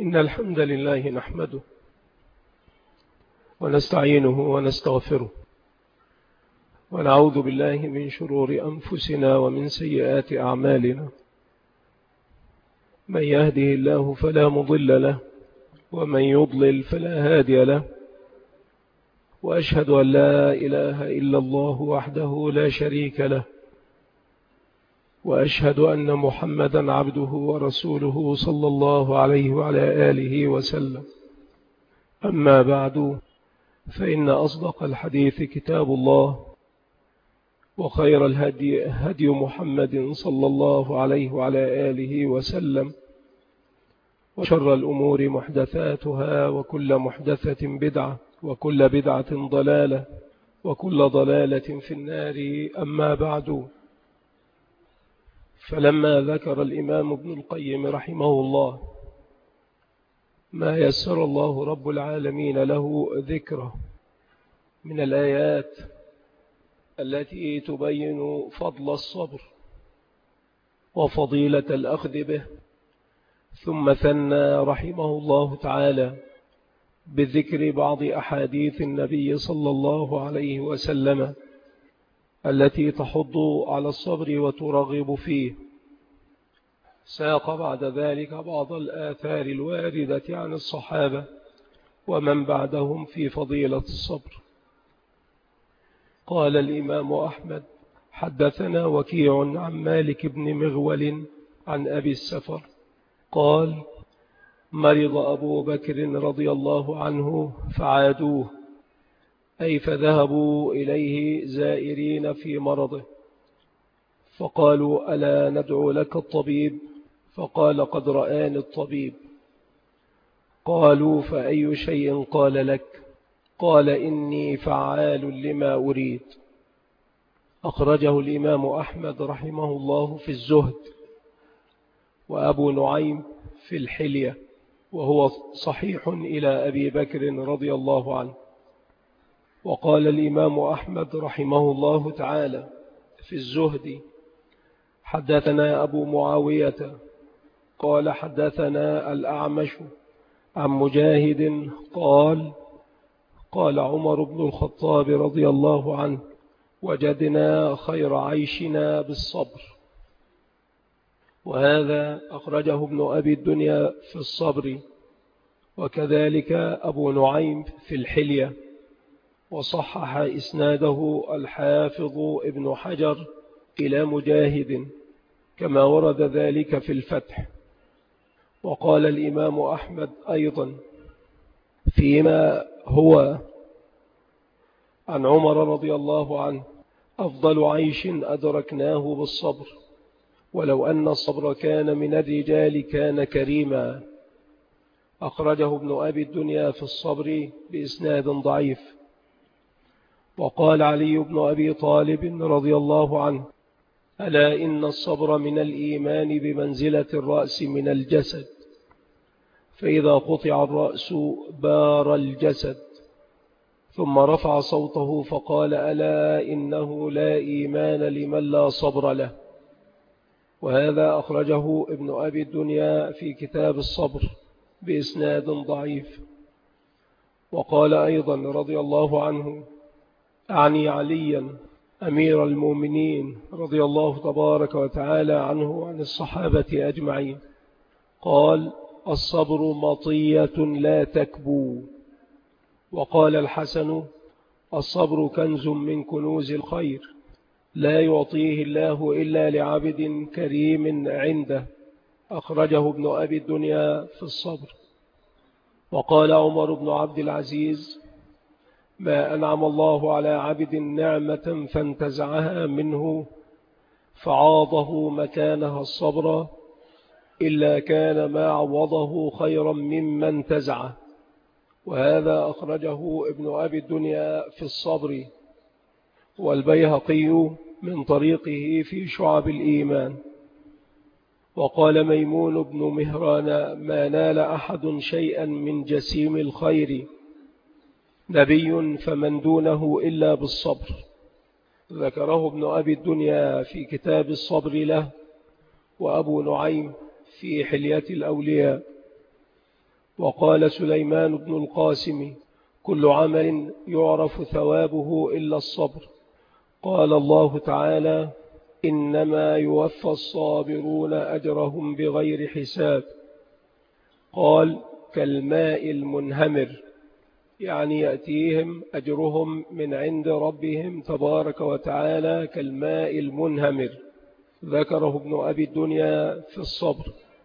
إن الحمد لله نحمده ونستعينه ونستغفره ونعوذ بالله من شرور أنفسنا ومن سيئات أعمالنا. من يهده الله فلا مضل له ومن يضلل فلا هادي له، وأشهد أن لا إله إلا الله وحده لا شريك له، وأشهد أن محمدا عبده ورسوله صلى الله عليه وعلى آله وسلم. أما بعد، فإن أصدق الحديث كتاب الله، وخير الهدي هدي محمد صلى الله عليه وعلى آله وسلم، وشر الأمور محدثاتها، وكل محدثة بدعة، وكل بدعة ضلالة، وكل ضلالة في النار. أما بعد، فلما ذكر الإمام ابن القيم رحمه الله ما يسر الله رب العالمين له ذكره من الآيات التي تبين فضل الصبر وفضيلة الأخذ به، ثم ثنى رحمه الله تعالى بذكر بعض أحاديث النبي صلى الله عليه وسلم التي تحض على الصبر وترغب فيه. ساق بعد ذلك بعض الآثار الواردة عن الصحابة ومن بعدهم في فضيلة الصبر. قال الإمام أحمد: حدثنا وكيع عن مالك بن مغول عن أبي السفر قال: مرض أبو بكر رضي الله عنه فعادوه، أي فذهبوا إليه زائرين في مرضه، فقالوا: ألا ندعو لك الطبيب؟ فقال: قد رآني الطبيب. قالوا: فأي شيء قال لك؟ قال: إني فعال لما أريد. أخرجه الإمام أحمد رحمه الله في الزهد، وأبو نعيم في الحلية، وهو صحيح إلى أبي بكر رضي الله عنه. وقال الإمام أحمد رحمه الله تعالى في الزهد: حدثنا أبو معاوية قال حدثنا الأعمش عن مجاهد قال: قال عمر بن الخطاب رضي الله عنه: وجدنا خير عيشنا بالصبر. وهذا أخرجه ابن أبي الدنيا في الصبر، وكذلك أبو نعيم في الحلية، وصحح إسناده الحافظ ابن حجر إلى مجاهد كما ورد ذلك في الفتح. وقال الإمام أحمد أيضا فيما هو عن عمر رضي الله عنه: أفضل عيش أدركناه بالصبر، ولو أن الصبر كان من الرجال كان كريما. أخرجه ابن أبي الدنيا في الصبر بإسناد ضعيف. وقال علي بن أبي طالب رضي الله عنه: ألا إن الصبر من الإيمان بمنزلة الرأس من الجسد، فإذا قطع الرأس بار الجسد. ثم رفع صوته فقال: ألا إنه لا إيمان لمن لا صبر له. وهذا أخرجه ابن أبي الدنيا في كتاب الصبر بإسناد ضعيف. وقال أيضا رضي الله عنه: أعني عليا أمير المؤمنين رضي الله تبارك وتعالى عنه عن الصحابة أجمعين، قال: الصبر مطية لا تكبو. وقال الحسن: الصبر كنز من كنوز الخير، لا يعطيه الله إلا لعبد كريم عنده. أخرجه ابن أبي الدنيا في الصبر. وقال عمر بن عبد العزيز: ما أنعم الله على عبد نعمة فانتزعها منه فعاضه مكانها الصبر، إلا كان ما عوضه خيرا مما انتزعه. وهذا أخرجه ابن أبي الدنيا في الصبر، والبيهقي من طريقه في شعب الإيمان. وقال ميمون بن مهران: ما نال أحد شيئا من جسيم الخير نبي فمن دونه إلا بالصبر. ذكره ابن أبي الدنيا في كتاب الصبر له، وأبو نعيم في حلية الأولياء. وقال سليمان بن القاسم: كل عمل يعرف ثوابه إلا الصبر. قال الله تعالى: إنما يوفى الصابرون أجرهم بغير حساب. قال: كالماء المنهمر، يعني يأتيهم أجرهم من عند ربهم تبارك وتعالى كالماء المنهمر. ذكره ابن أبي الدنيا في الصبر.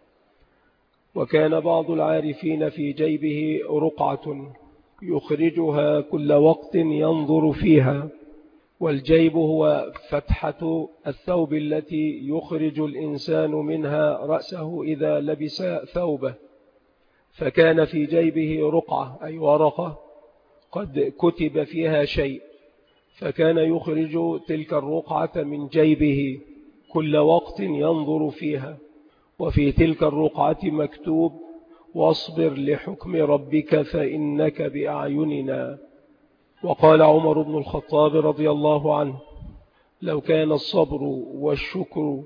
وكان بعض العارفين في جيبه رقعة يخرجها كل وقت ينظر فيها، والجيب هو فتحة الثوب التي يخرج الإنسان منها رأسه إذا لبس ثوبه، فكان في جيبه رقعة أي ورقة قد كتب فيها شيء، فكان يخرج تلك الرقعة من جيبه كل وقت ينظر فيها، وفي تلك الرقعة مكتوب: واصبر لحكم ربك فإنك بأعيننا. وقال عمر بن الخطاب رضي الله عنه: لو كان الصبر والشكر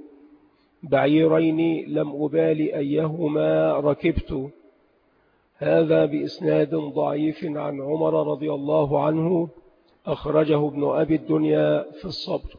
بعيرين لم أبالي أيهما ركبت. هذا بإسناد ضعيف عن عمر رضي الله عنه، أخرجه ابن أبي الدنيا في الصبر.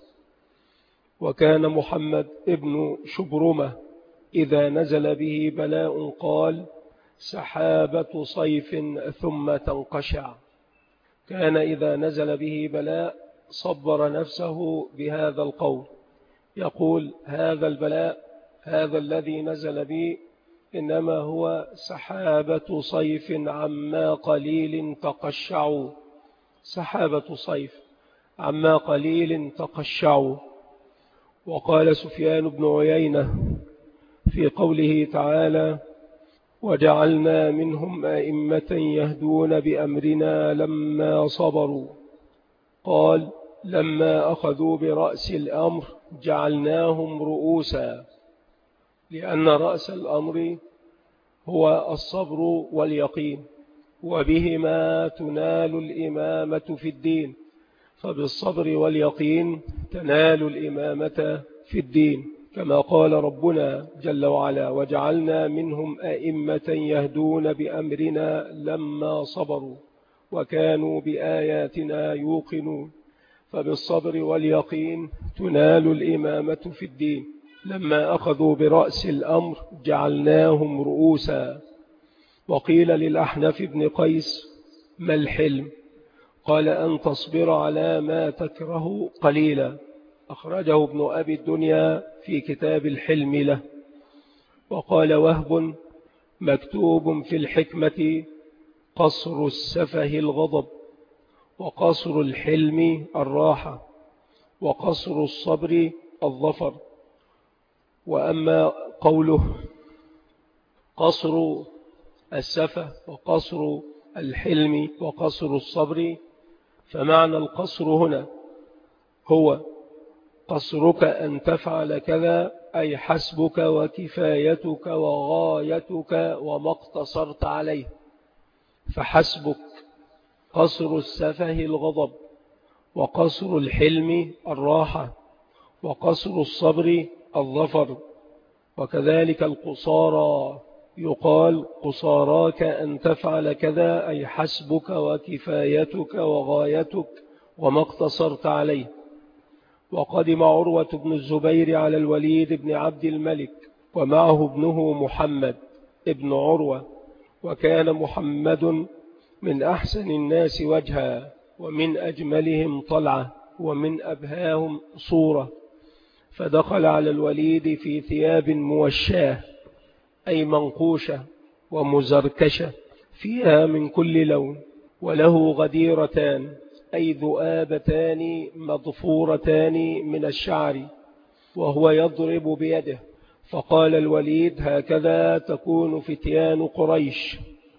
وكان محمد ابن شبرمة إذا نزل به بلاء قال: سحابة صيف ثم تنقشع. كان إذا نزل به بلاء صبر نفسه بهذا القول، يقول: هذا البلاء، هذا الذي نزل بي، إنما هو سحابة صيف عما قليل تقشع. سحابة صيف عما قليل تقشع. وقال سفيان بن عيينة في قوله تعالى: وجعلنا منهم أئمة يهدون بأمرنا لما صبروا، قال: لما أخذوا برأس الأمر جعلناهم رؤوسا، لأن رأس الأمر هو الصبر واليقين، وبهما تنال الإمامة في الدين، فبالصبر واليقين تنال الإمامة في الدين، كما قال ربنا جل وعلا: وجعلنا منهم أئمة يهدون بأمرنا لما صبروا وكانوا بآياتنا يوقنون. فبالصبر واليقين تنال الإمامة في الدين. لما أخذوا برأس الأمر جعلناهم رؤوسا. وقيل للأحنف بن قيس: ما الحلم؟ قال: أن تصبر على ما تكره قليلا. أخرجه ابن أبي الدنيا في كتاب الحلم له. وقال وهب: مكتوب في الحكمة: قصر السفه الغضب، وقصر الحلم الراحة، وقصر الصبر الظفر. وأما قوله قصر السفه وقصر الحلم وقصر الصبر، فمعنى القصر هنا هو قصرك أن تفعل كذا، أي حسبك وكفايتك وغايتك وما اقتصرت عليه، فحسبك. قصر السفه الغضب، وقصر الحلم الراحة، وقصر الصبر الظفر. وكذلك القصارى، يقال قصاراك أن تفعل كذا، أي حسبك وكفايتك وغايتك وما اقتصرت عليه. وقدم عروة بن الزبير على الوليد بن عبد الملك ومعه ابنه محمد ابن عروة، وكان محمد من أحسن الناس وجها، ومن أجملهم طلعة، ومن أبهاهم صورة. فدخل على الوليد في ثياب موشاه، أي منقوشة ومزركشة، فيها من كل لون، وله غديرتان، أي ذؤابتان مضفورتان من الشعر، وهو يضرب بيده. فقال الوليد: هكذا تكون فتيان قريش.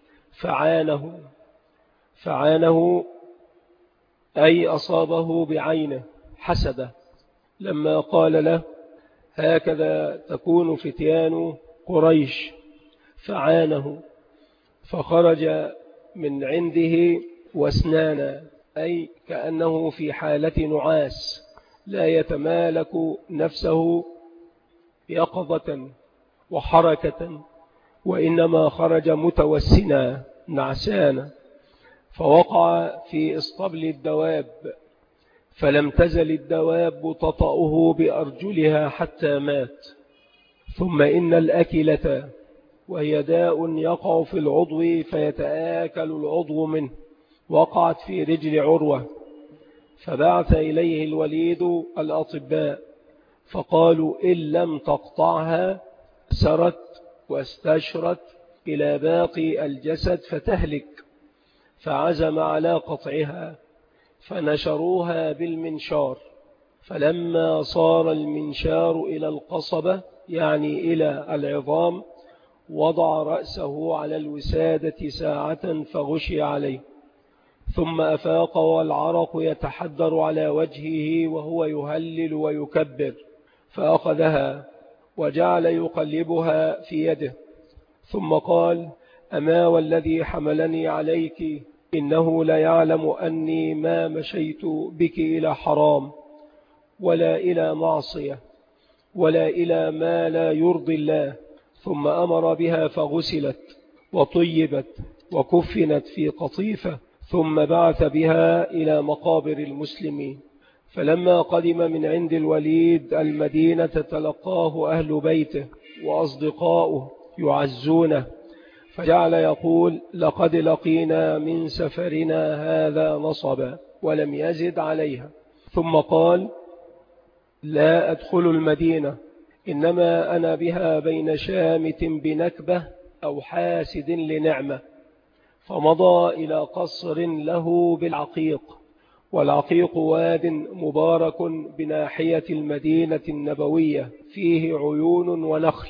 فعانه أي أصابه بعينه حسده، لما قال له: هكذا تكون فتيان قريش، فعانه. فخرج من عنده واسنانا، أي كأنه في حالة نعاس لا يتمالك نفسه يقظة وحركة، وإنما خرج متوسنا نعسانا، فوقع في اسطبل الدواب، فلم تزل الدواب تطأه بأرجلها حتى مات. ثم إن الأكلة، وهي داء يقع في العضو فيتآكل العضو منه، وقعت في رجل عروة، فبعث إليه الوليد الأطباء فقالوا إن لم تقطعها سرت واستشرت إلى باقي الجسد فتهلك، فعزم على قطعها، فنشروها بالمنشار، فلما صار المنشار إلى القصبة يعني إلى العظام وضع رأسه على الوسادة ساعة فغشي عليه، ثم أفاق والعرق يتحدر على وجهه وهو يهلل ويكبر، فأخذها وجعل يقلبها في يده، ثم قال: أما والذي حملني عليك إنه لا يعلم أني ما مشيت بك إلى حرام ولا إلى معصية ولا إلى ما لا يرضي الله. ثم أمر بها فغسلت وطيبت وكفنت في قطيفة، ثم بعث بها إلى مقابر المسلمين. فلما قدم من عند الوليد المدينة تلقاه أهل بيته وأصدقاؤه يعزونه، فجعل يقول: لقد لقينا من سفرنا هذا نصبا، ولم يزد عليها. ثم قال: لا أدخل المدينة، إنما أنا بها بين شامت بنكبة أو حاسد لنعمة. فمضى إلى قصر له بالعقيق، والعقيق واد مبارك بناحية المدينة النبوية فيه عيون ونخل،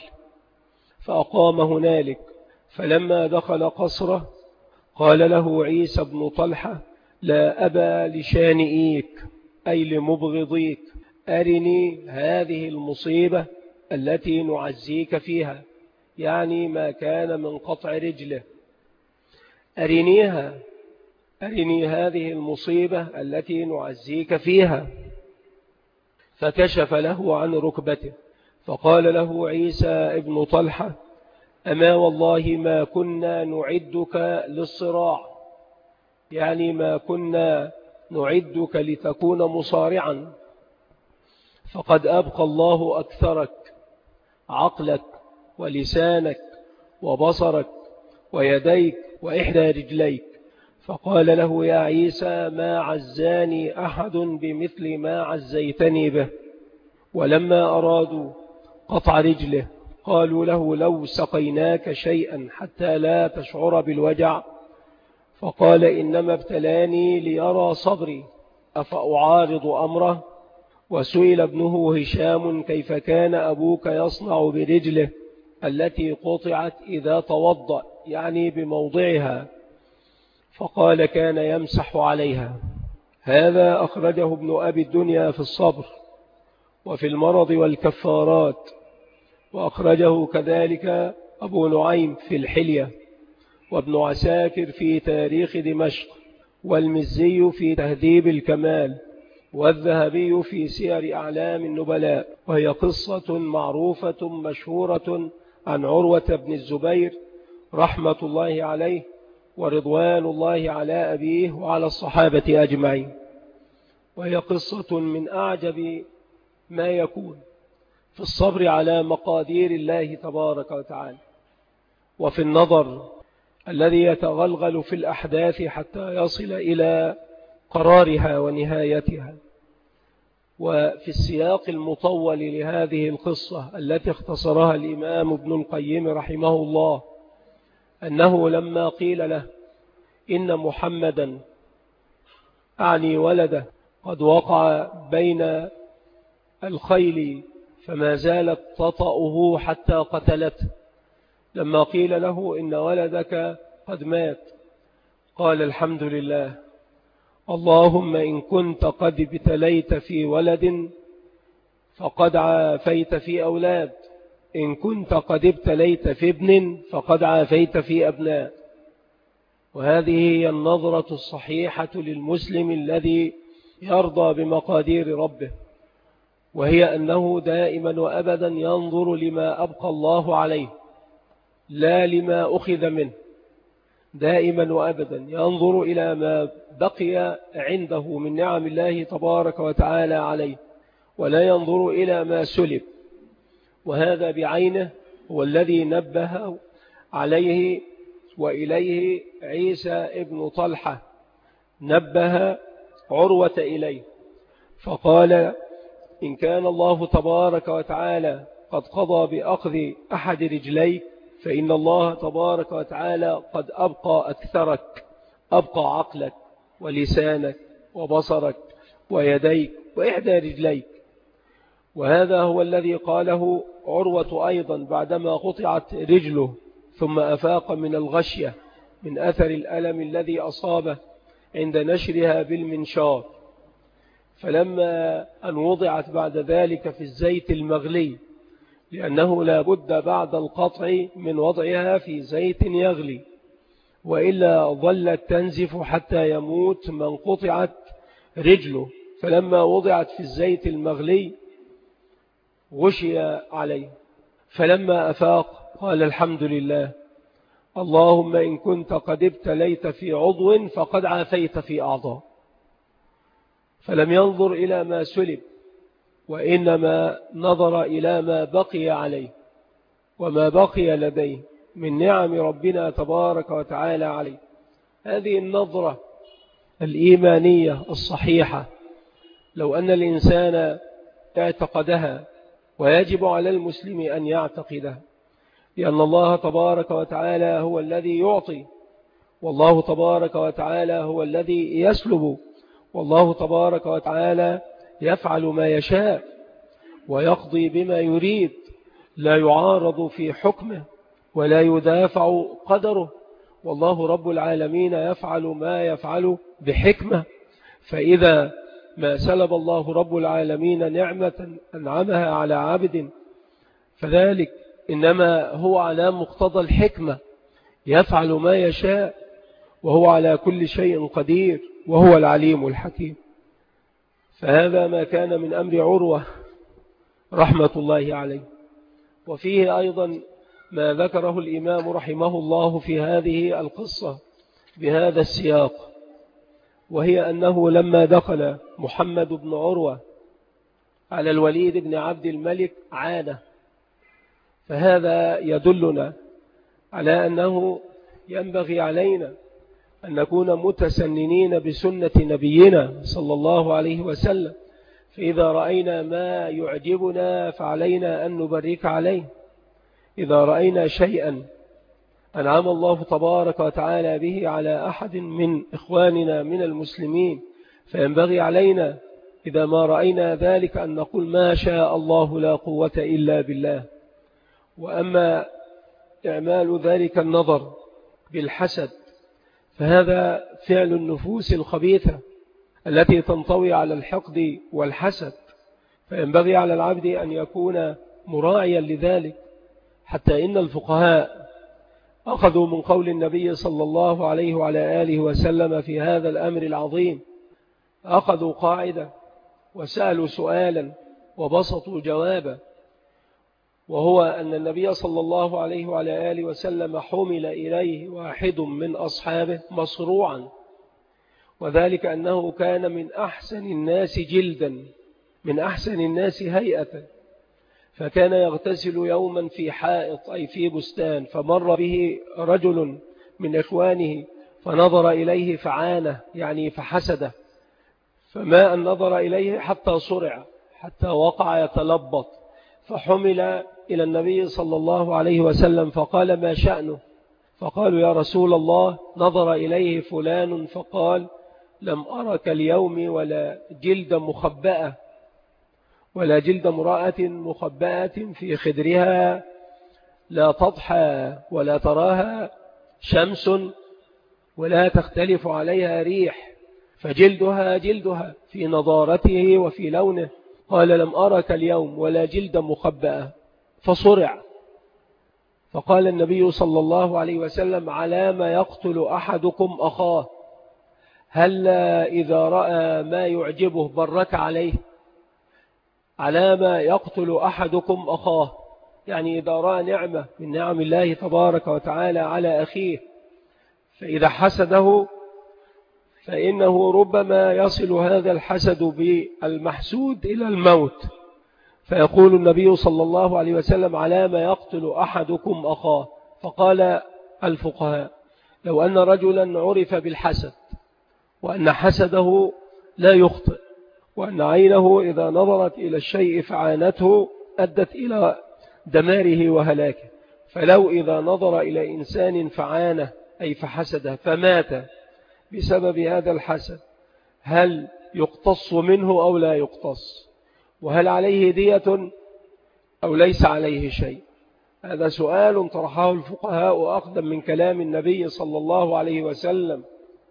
فأقام هنالك. فلما دخل قصره قال له عيسى بن طلحة: لا أبا لشانئيك، أي لمبغضيك، أرني هذه المصيبة التي نعزيك فيها، يعني ما كان من قطع رجله، أرني هذه المصيبة التي نعزيك فيها. فكشف له عن ركبته، فقال له عيسى ابن طلحة: أما والله ما كنا نعدك للصراع، يعني ما كنا نعدك لتكون مصارعا، فقد أبقى الله أكثرك، عقلك ولسانك وبصرك ويديك وإحدى رجليك. فقال له: يا عيسى ما عزاني أحد بمثل ما عزيتني به. ولما أرادوا قطع رجله قالوا له: لو سقيناك شيئا حتى لا تشعر بالوجع. فقال: إنما ابتلاني ليرى صبري أفأعارض أمره. وسئل ابنه هشام: كيف كان أبوك يصنع برجله التي قطعت إذا توضأ، يعني بموضعها؟ فقال: كان يمسح عليها. هذا أخرجه ابن أبي الدنيا في الصبر وفي المرض والكفارات، وأخرجه كذلك أبو نعيم في الحلية، وابن عساكر في تاريخ دمشق، والمزي في تهذيب الكمال، والذهبي في سير أعلام النبلاء. وهي قصة معروفة مشهورة عن عروة بن الزبير رحمة الله عليه ورضوان الله على أبيه وعلى الصحابة أجمعين. وهي قصة من أعجب ما يكون في الصبر على مقادير الله تبارك وتعالى، وفي النظر الذي يتغلغل في الأحداث حتى يصل إلى قرارها ونهايتها. وفي السياق المطول لهذه القصة التي اختصرها الإمام ابن القيم رحمه الله، أنه لما قيل له إن محمدا أعني ولده قد وقع بين الخيل فما زالت تطأه حتى قتلته، لما قيل له إن ولدك قد مات قال: الحمد لله، اللهم إن كنت قد ابتليت في ولد فقد عافيت في أولاد، إن كنت قد ابتليت في ابن فقد عافيت في أبناء. وهذه هي النظرة الصحيحة للمسلم الذي يرضى بمقادير ربه، وهي أنه دائما وأبدا ينظر لما أبقى الله عليه، لا لما أخذ منه، دائما وأبدا ينظر إلى ما بقي عنده من نعم الله تبارك وتعالى عليه، ولا ينظر إلى ما سلب. وهذا بعينه هو الذي نبه عليه وإليه عيسى ابن طلحة، نبه عروة إليه فقال: إن كان الله تبارك وتعالى قد قضى بأخذ أحد رجليك فإن الله تبارك وتعالى قد أبقى أكثرك، أبقى عقلك ولسانك وبصرك ويديك وإحدى رجليك. وهذا هو الذي قاله عروة أيضا بعدما قطعت رجله ثم أفاق من الغشية من أثر الألم الذي أصابه عند نشرها بالمنشار، فلما أن وضعت بعد ذلك في الزيت المغلي، لأنه لا بد بعد القطع من وضعها في زيت يغلي، وإلا ظلت تنزف حتى يموت من قطعت رجله. فلما وضعت في الزيت المغلي غشي عليه، فلما أفاق قال: الحمد لله، اللهم إن كنت قد ابتليت في عضو فقد عافيت في أعضاء. فلم ينظر إلى ما سلب، وإنما نظر إلى ما بقي عليه وما بقي لديه من نعم ربنا تبارك وتعالى عليه. هذه النظرة الإيمانية الصحيحة لو أن الإنسان اعتقدها، ويجب على المسلم أن يعتقدها، لأن الله تبارك وتعالى هو الذي يعطي، والله تبارك وتعالى هو الذي يسلب، والله تبارك وتعالى يفعل ما يشاء ويقضي بما يريد، لا يعارض في حكمه ولا يدافع قدره، والله رب العالمين يفعل ما يفعل بحكمة. فإذا ما سلب الله رب العالمين نعمة أنعمها على عبد فذلك إنما هو على مقتضى الحكمة، يفعل ما يشاء وهو على كل شيء قدير وهو العليم الحكيم. فهذا ما كان من أمر عروة رحمة الله عليه. وفيه أيضا ما ذكره الإمام رحمه الله في هذه القصة بهذا السياق، وهي أنه لما دخل محمد بن عروة على الوليد بن عبد الملك عانه. فهذا يدلنا على أنه ينبغي علينا أن نكون متسننين بسنة نبينا صلى الله عليه وسلم، فإذا رأينا ما يعجبنا فعلينا أن نبرك عليه. إذا رأينا شيئا أنعم الله تبارك وتعالى به على أحد من إخواننا من المسلمين فينبغي علينا إذا ما رأينا ذلك أن نقول: ما شاء الله لا قوة إلا بالله. وأما إعمال ذلك النظر بالحسد فهذا فعل النفوس الخبيثة التي تنطوي على الحقد والحسد، فينبغي على العبد أن يكون مراعيا لذلك. حتى إن الفقهاء أخذوا من قول النبي صلى الله عليه وعلى آله وسلم في هذا الأمر العظيم، أخذوا قاعدة وسألوا سؤالا وبسطوا جوابا، وهو أن النبي صلى الله عليه وعلى آله وسلم حمل إليه واحد من أصحابه مصروعا، وذلك أنه كان من أحسن الناس جلدا، من أحسن الناس هيئة، فكان يغتسل يوما في حائط أي في بستان، فمر به رجل من إخوانه فنظر إليه فعانه يعني فحسده، فما أن نظر إليه حتى صرع حتى وقع يتلبط، فحمل إلى النبي صلى الله عليه وسلم فقال: ما شأنه؟ فقالوا: يا رسول الله نظر إليه فلان فقال: لم أرك اليوم ولا جلد مخبأة ولا جلد امرأة مخبأة في خدرها لا تضحى ولا تراها شمس ولا تختلف عليها ريح، فجلدها جلدها في نضارته وفي لونه. قال: لم أرك اليوم ولا جلد مخبأة، فصرع. فقال النبي صلى الله عليه وسلم: على ما يقتل أحدكم أخاه؟ هل إذا رأى ما يعجبه برك عليه؟ على ما يقتل أحدكم أخاه؟ يعني إذا رأى نعمة من نعم الله تبارك وتعالى على أخيه فإذا حسده فإنه ربما يصل هذا الحسد بالمحسود إلى الموت. فيقول النبي صلى الله عليه وسلم: على ما يقتل أحدكم أخاه؟ فقال الفقهاء: لو أن رجلا عرف بالحسد وأن حسده لا يخطئ وأن عينه إذا نظرت إلى الشيء فعانته أدت إلى دماره وهلاكه، فلو إذا نظر إلى إنسان فعانه أي فحسده فمات بسبب هذا الحسد، هل يقتص منه أو لا يقتص؟ وهل عليه دية أو ليس عليه شيء؟ هذا سؤال طرحه الفقهاء أخذا من كلام النبي صلى الله عليه وسلم: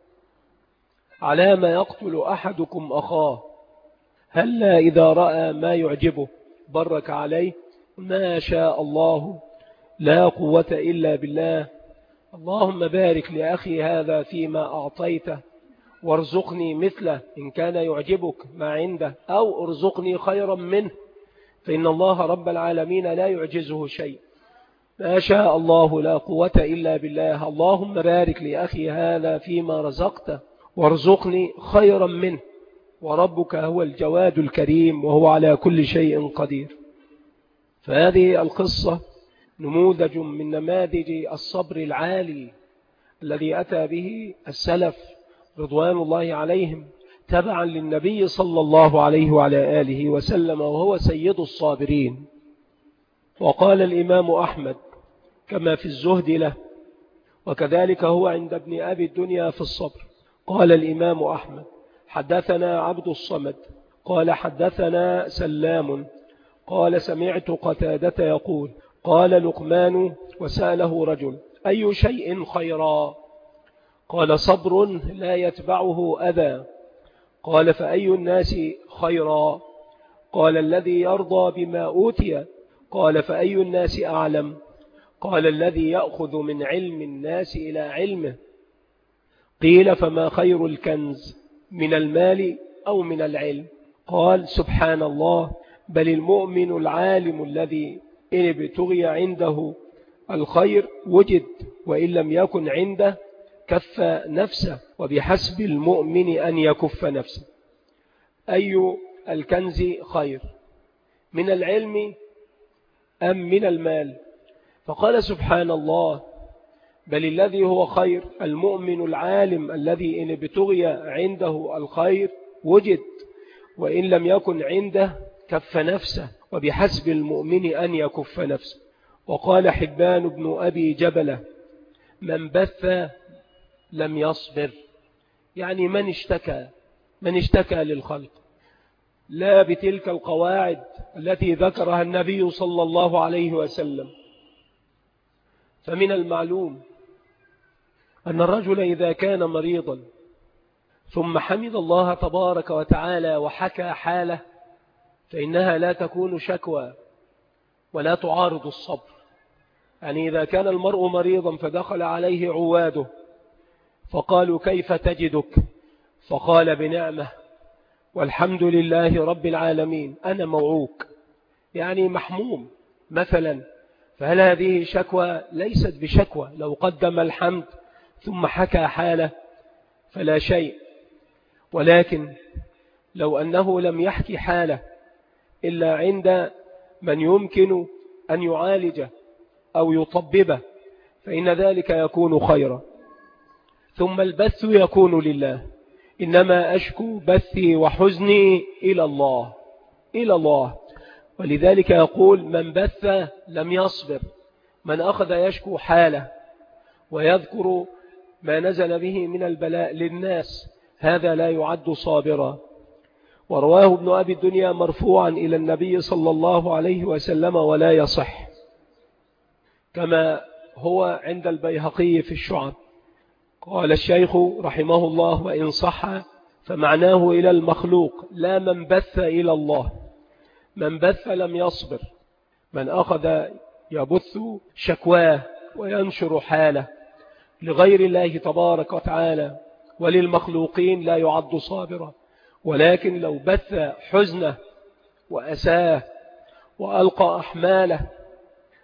على ما يقتل أحدكم أخاه؟ هل إذا رأى ما يعجبه برك عليه؟ ما شاء الله لا قوة إلا بالله. اللهم بارك لأخي هذا فيما أعطيته وارزقني مثله إن كان يعجبك ما عنده، أو ارزقني خيرا منه، فإن الله رب العالمين لا يعجزه شيء. ما شاء الله لا قوة إلا بالله. اللهم بارك لأخي هذا فيما رزقته وارزقني خيرا منه، وربك هو الجواد الكريم وهو على كل شيء قدير. فهذه القصة نموذج من نماذج الصبر العالي الذي أتى به السلف رضوان الله عليهم تبعا للنبي صلى الله عليه وعلى آله وسلم، وهو سيد الصابرين. وقال الإمام أحمد كما في الزهد له، وكذلك هو عند ابن أبي الدنيا في الصبر. قال الإمام أحمد: حدثنا عبد الصمد قال حدثنا سلام قال سمعت قتادة يقول: قال لقمان وسأله رجل: أي شيء خيرا؟ قال: صبر لا يتبعه أذى. قال: فأي الناس خيرا؟ قال: الذي يرضى بما أوتي. قال: فأي الناس أعلم؟ قال: الذي يأخذ من علم الناس إلى علمه. قيل: فما خير الكنز، من المال أو من العلم؟ قال: سبحان الله، بل المؤمن العالم الذي إن ابتغي عنده الخير وجد، وإن لم يكن عنده كف نفسه، وبحسب المؤمن أن يكف نفسه. أي الكنز خير، من العلم أم من المال؟ فقال: سبحان الله، بل الذي هو خير المؤمن العالم الذي إن ابتغي عنده الخير وجد، وإن لم يكن عنده كف نفسه، وبحسب المؤمن أن يكف نفسه. وقال حبان بن أبي جبلة: من بث لم يصبر، يعني من اشتكى للخلق، لا بتلك القواعد التي ذكرها النبي صلى الله عليه وسلم. فمن المعلوم أن الرجل إذا كان مريضا ثم حمد الله تبارك وتعالى وحكى حاله، فإنها لا تكون شكوى ولا تعارض الصبر. يعني إذا كان المرء مريضا فدخل عليه عواده فقالوا: كيف تجدك؟ فقال: بنعمة والحمد لله رب العالمين، أنا موعوك، يعني محموم مثلا. فهل هذه شكوى؟ ليست بشكوى. لو قدم الحمد ثم حكى حاله فلا شيء، ولكن لو أنه لم يحكي حاله إلا عند من يمكن أن يعالجه أو يطببه فإن ذلك يكون خيرا. ثم البث يكون لله: إنما أشكو بثي وحزني إلى الله. ولذلك يقول: من بث لم يصبر، من أخذ يشكو حاله ويذكر ما نزل به من البلاء للناس، هذا لا يعد صابرا. ورواه ابن أبي الدنيا مرفوعا إلى النبي صلى الله عليه وسلم ولا يصح، كما هو عند البيهقي في الشعب. قال الشيخ رحمه الله: وإن صح فمعناه إلى المخلوق، لا من بث إلى الله. من بث لم يصبر، من أخذ يبث شكواه وينشر حاله لغير الله تبارك وتعالى وللمخلوقين لا يعد صابرا. ولكن لو بث حزنه وأساه وألقى أحماله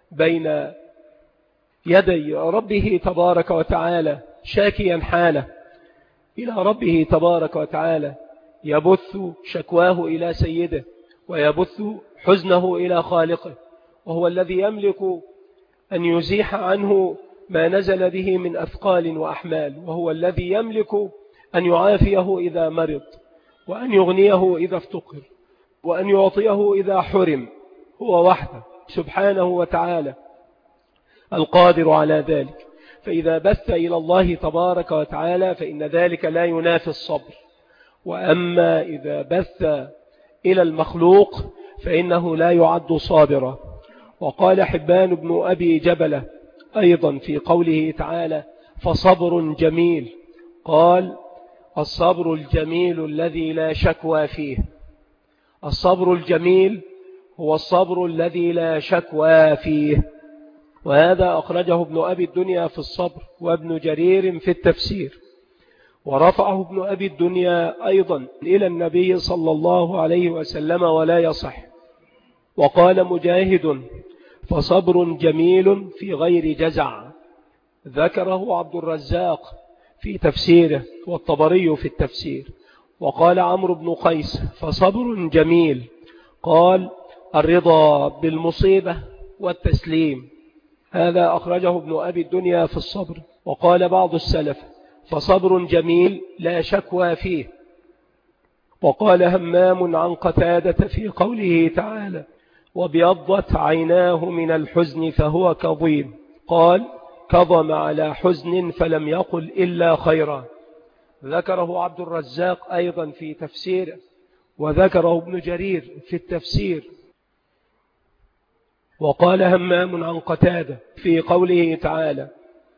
بين يدي ربه تبارك وتعالى شاكيا حاله إلى ربه تبارك وتعالى، يبث شكواه إلى سيده ويبث حزنه إلى خالقه، وهو الذي يملك أن يزيح عنه ما نزل به من أثقال وأحمال، وهو الذي يملك أن يعافيه إذا مرض، وأن يغنيه إذا افتقر، وأن يعطيه إذا حرم. هو وحده سبحانه وتعالى القادر على ذلك. فإذا بث إلى الله تبارك وتعالى فإن ذلك لا ينافي الصبر. وأما إذا بث إلى المخلوق فإنه لا يعد صابرا. وقال حبان بن أبي جبلة أيضا في قوله تعالى فصبر جميل، قال الصبر الجميل الذي لا شكوى فيه. الصبر الجميل هو الصبر الذي لا شكوى فيه. وهذا أخرجه ابن أبي الدنيا في الصبر، وابن جرير في التفسير، ورفعه ابن أبي الدنيا أيضا إلى النبي صلى الله عليه وسلم ولا يصح. وقال مجاهد فصبر جميل في غير جزع، ذكره عبد الرزاق في تفسيره والطبري في التفسير. وقال عمرو بن قيس فصبر جميل، قال الرضا بالمصيبة والتسليم. هذا أخرجه ابن أبي الدنيا في الصبر. وقال بعض السلف فصبر جميل لا شكوى فيه. وقال همام عن قتادة في قوله تعالى وبيضت عيناه من الحزن فهو كظيم، قال كظم على حزن فلم يقل إلا خيرا. ذكره عبد الرزاق أيضا في تفسيره، وذكره ابن جرير في التفسير. وقال همام عن قتادة في قوله تعالى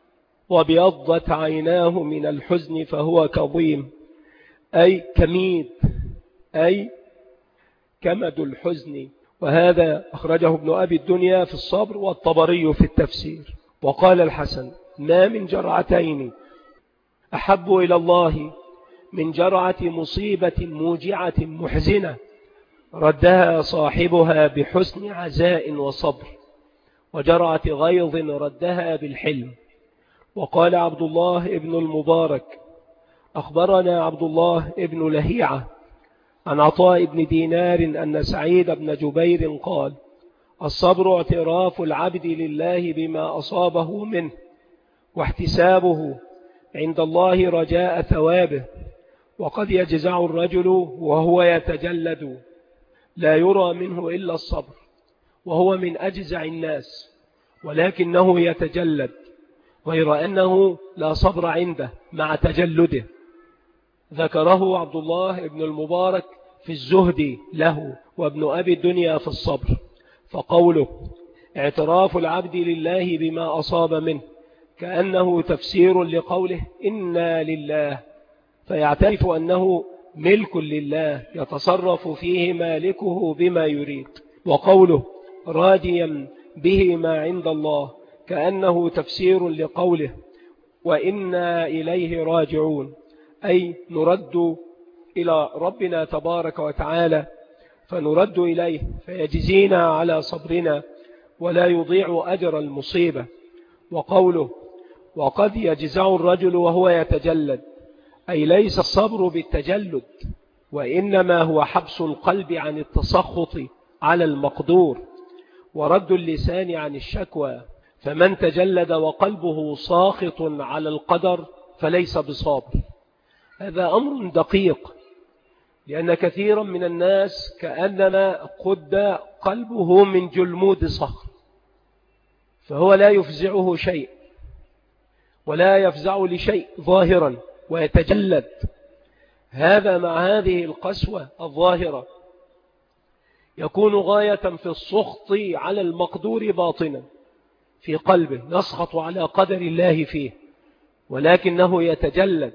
وبيضت عيناه من الحزن فهو كظيم، أي كميد، أي كمد الحزن. وهذا أخرجه ابن أبي الدنيا في الصبر والطبري في التفسير. وقال الحسن ما من جرعتين أحب إلى الله من جرعة مصيبة موجعة محزنة ردها صاحبها بحسن عزاء وصبر، وجرعة غيظ ردها بالحلم. وقال عبد الله ابن المبارك أخبرنا عبد الله ابن لهيعة عن عطاء بن دينار أن سعيد بن جبير قال الصبر اعتراف العبد لله بما أصابه منه واحتسابه عند الله رجاء ثوابه. وقد يجزع الرجل وهو يتجلد لا يرى منه إلا الصبر، وهو من أجزع الناس، ولكنه يتجلد غير أنه لا صبر عنده مع تجلده. ذكره عبد الله ابن المبارك في الزهد له، وابن أبي الدنيا في الصبر. فقوله اعتراف العبد لله بما أصاب منه كأنه تفسير لقوله إنا لله، فيعترف أنه ملك لله يتصرف فيه مالكه بما يريد. وقوله راجيا به ما عند الله كأنه تفسير لقوله وإنا إليه راجعون، أي نرد إلى ربنا تبارك وتعالى، فنرد إليه فيجزينا على صبرنا ولا يضيع أجر المصيبة. وقوله وقد يجزع الرجل وهو يتجلد، أي ليس الصبر بالتجلد، وإنما هو حبس القلب عن التسخط على المقدور ورد اللسان عن الشكوى. فمن تجلد وقلبه ساخط على القدر فليس بصابر. هذا أمر دقيق، لأن كثيرا من الناس كأنما قد قلبه من جلمود صخر، فهو لا يفزعه شيء ولا يفزع لشيء ظاهرا ويتجلد. هذا مع هذه القسوة الظاهرة يكون غاية في السخط على المقدور باطنا في قلبه، يسخط على قدر الله فيه، ولكنه يتجلد.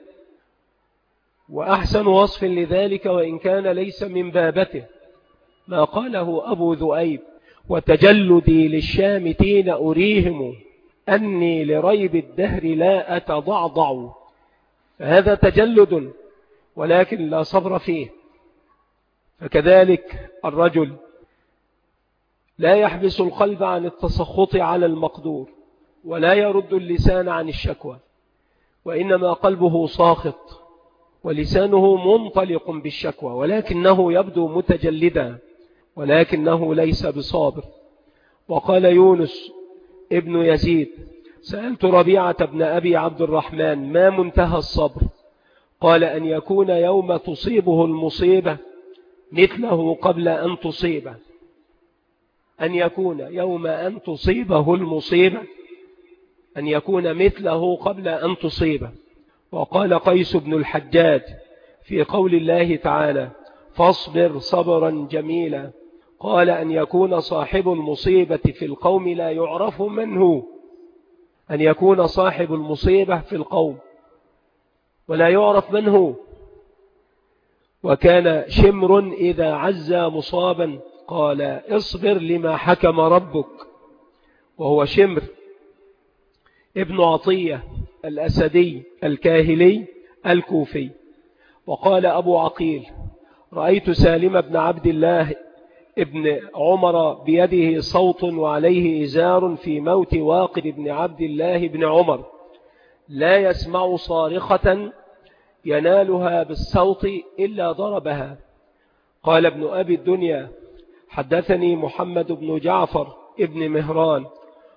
وأحسن وصف لذلك وإن كان ليس من بابته ما قاله أبو ذؤيب وتجلدي للشامتين أريهم أني لريب الدهر لا أتضعضع. فهذا تجلد ولكن لا صبر فيه. فكذلك الرجل لا يحبس القلب عن التسخط على المقدور، ولا يرد اللسان عن الشكوى، وإنما قلبه ساخط ولسانه منطلق بالشكوى، ولكنه يبدو متجلدا، ولكنه ليس بصابر. وقال يونس ابن يزيد: سألت ربيعة بن أبي عبد الرحمن: ما منتهى الصبر؟ قال: أن يكون يوم تصيبه المصيبة مثله قبل أن تصيبه. أن يكون يوم أن تصيبه المصيبة أن يكون مثله قبل أن تصيبه. وقال قيس بن الحجاج في قول الله تعالى: فاصبر صبرا جميلا، قال: أن يكون صاحب المصيبة في القوم لا يعرف من هو. أن يكون صاحب المصيبة في القوم ولا يعرف من هو. وكان شمر إذا عز مصابا قال: اصبر لما حكم ربك. وهو شمر ابن عطية الأسدي الكاهلي الكوفي. وقال أبو عقيل: رأيت سالم بن عبد الله ابن عمر بيده صوت وعليه إزار في موت واقد بن عبد الله بن عمر، لا يسمع صارخة ينالها بالصوت إلا ضربها. قال ابن أبي الدنيا: حدثني محمد بن جعفر ابن مهران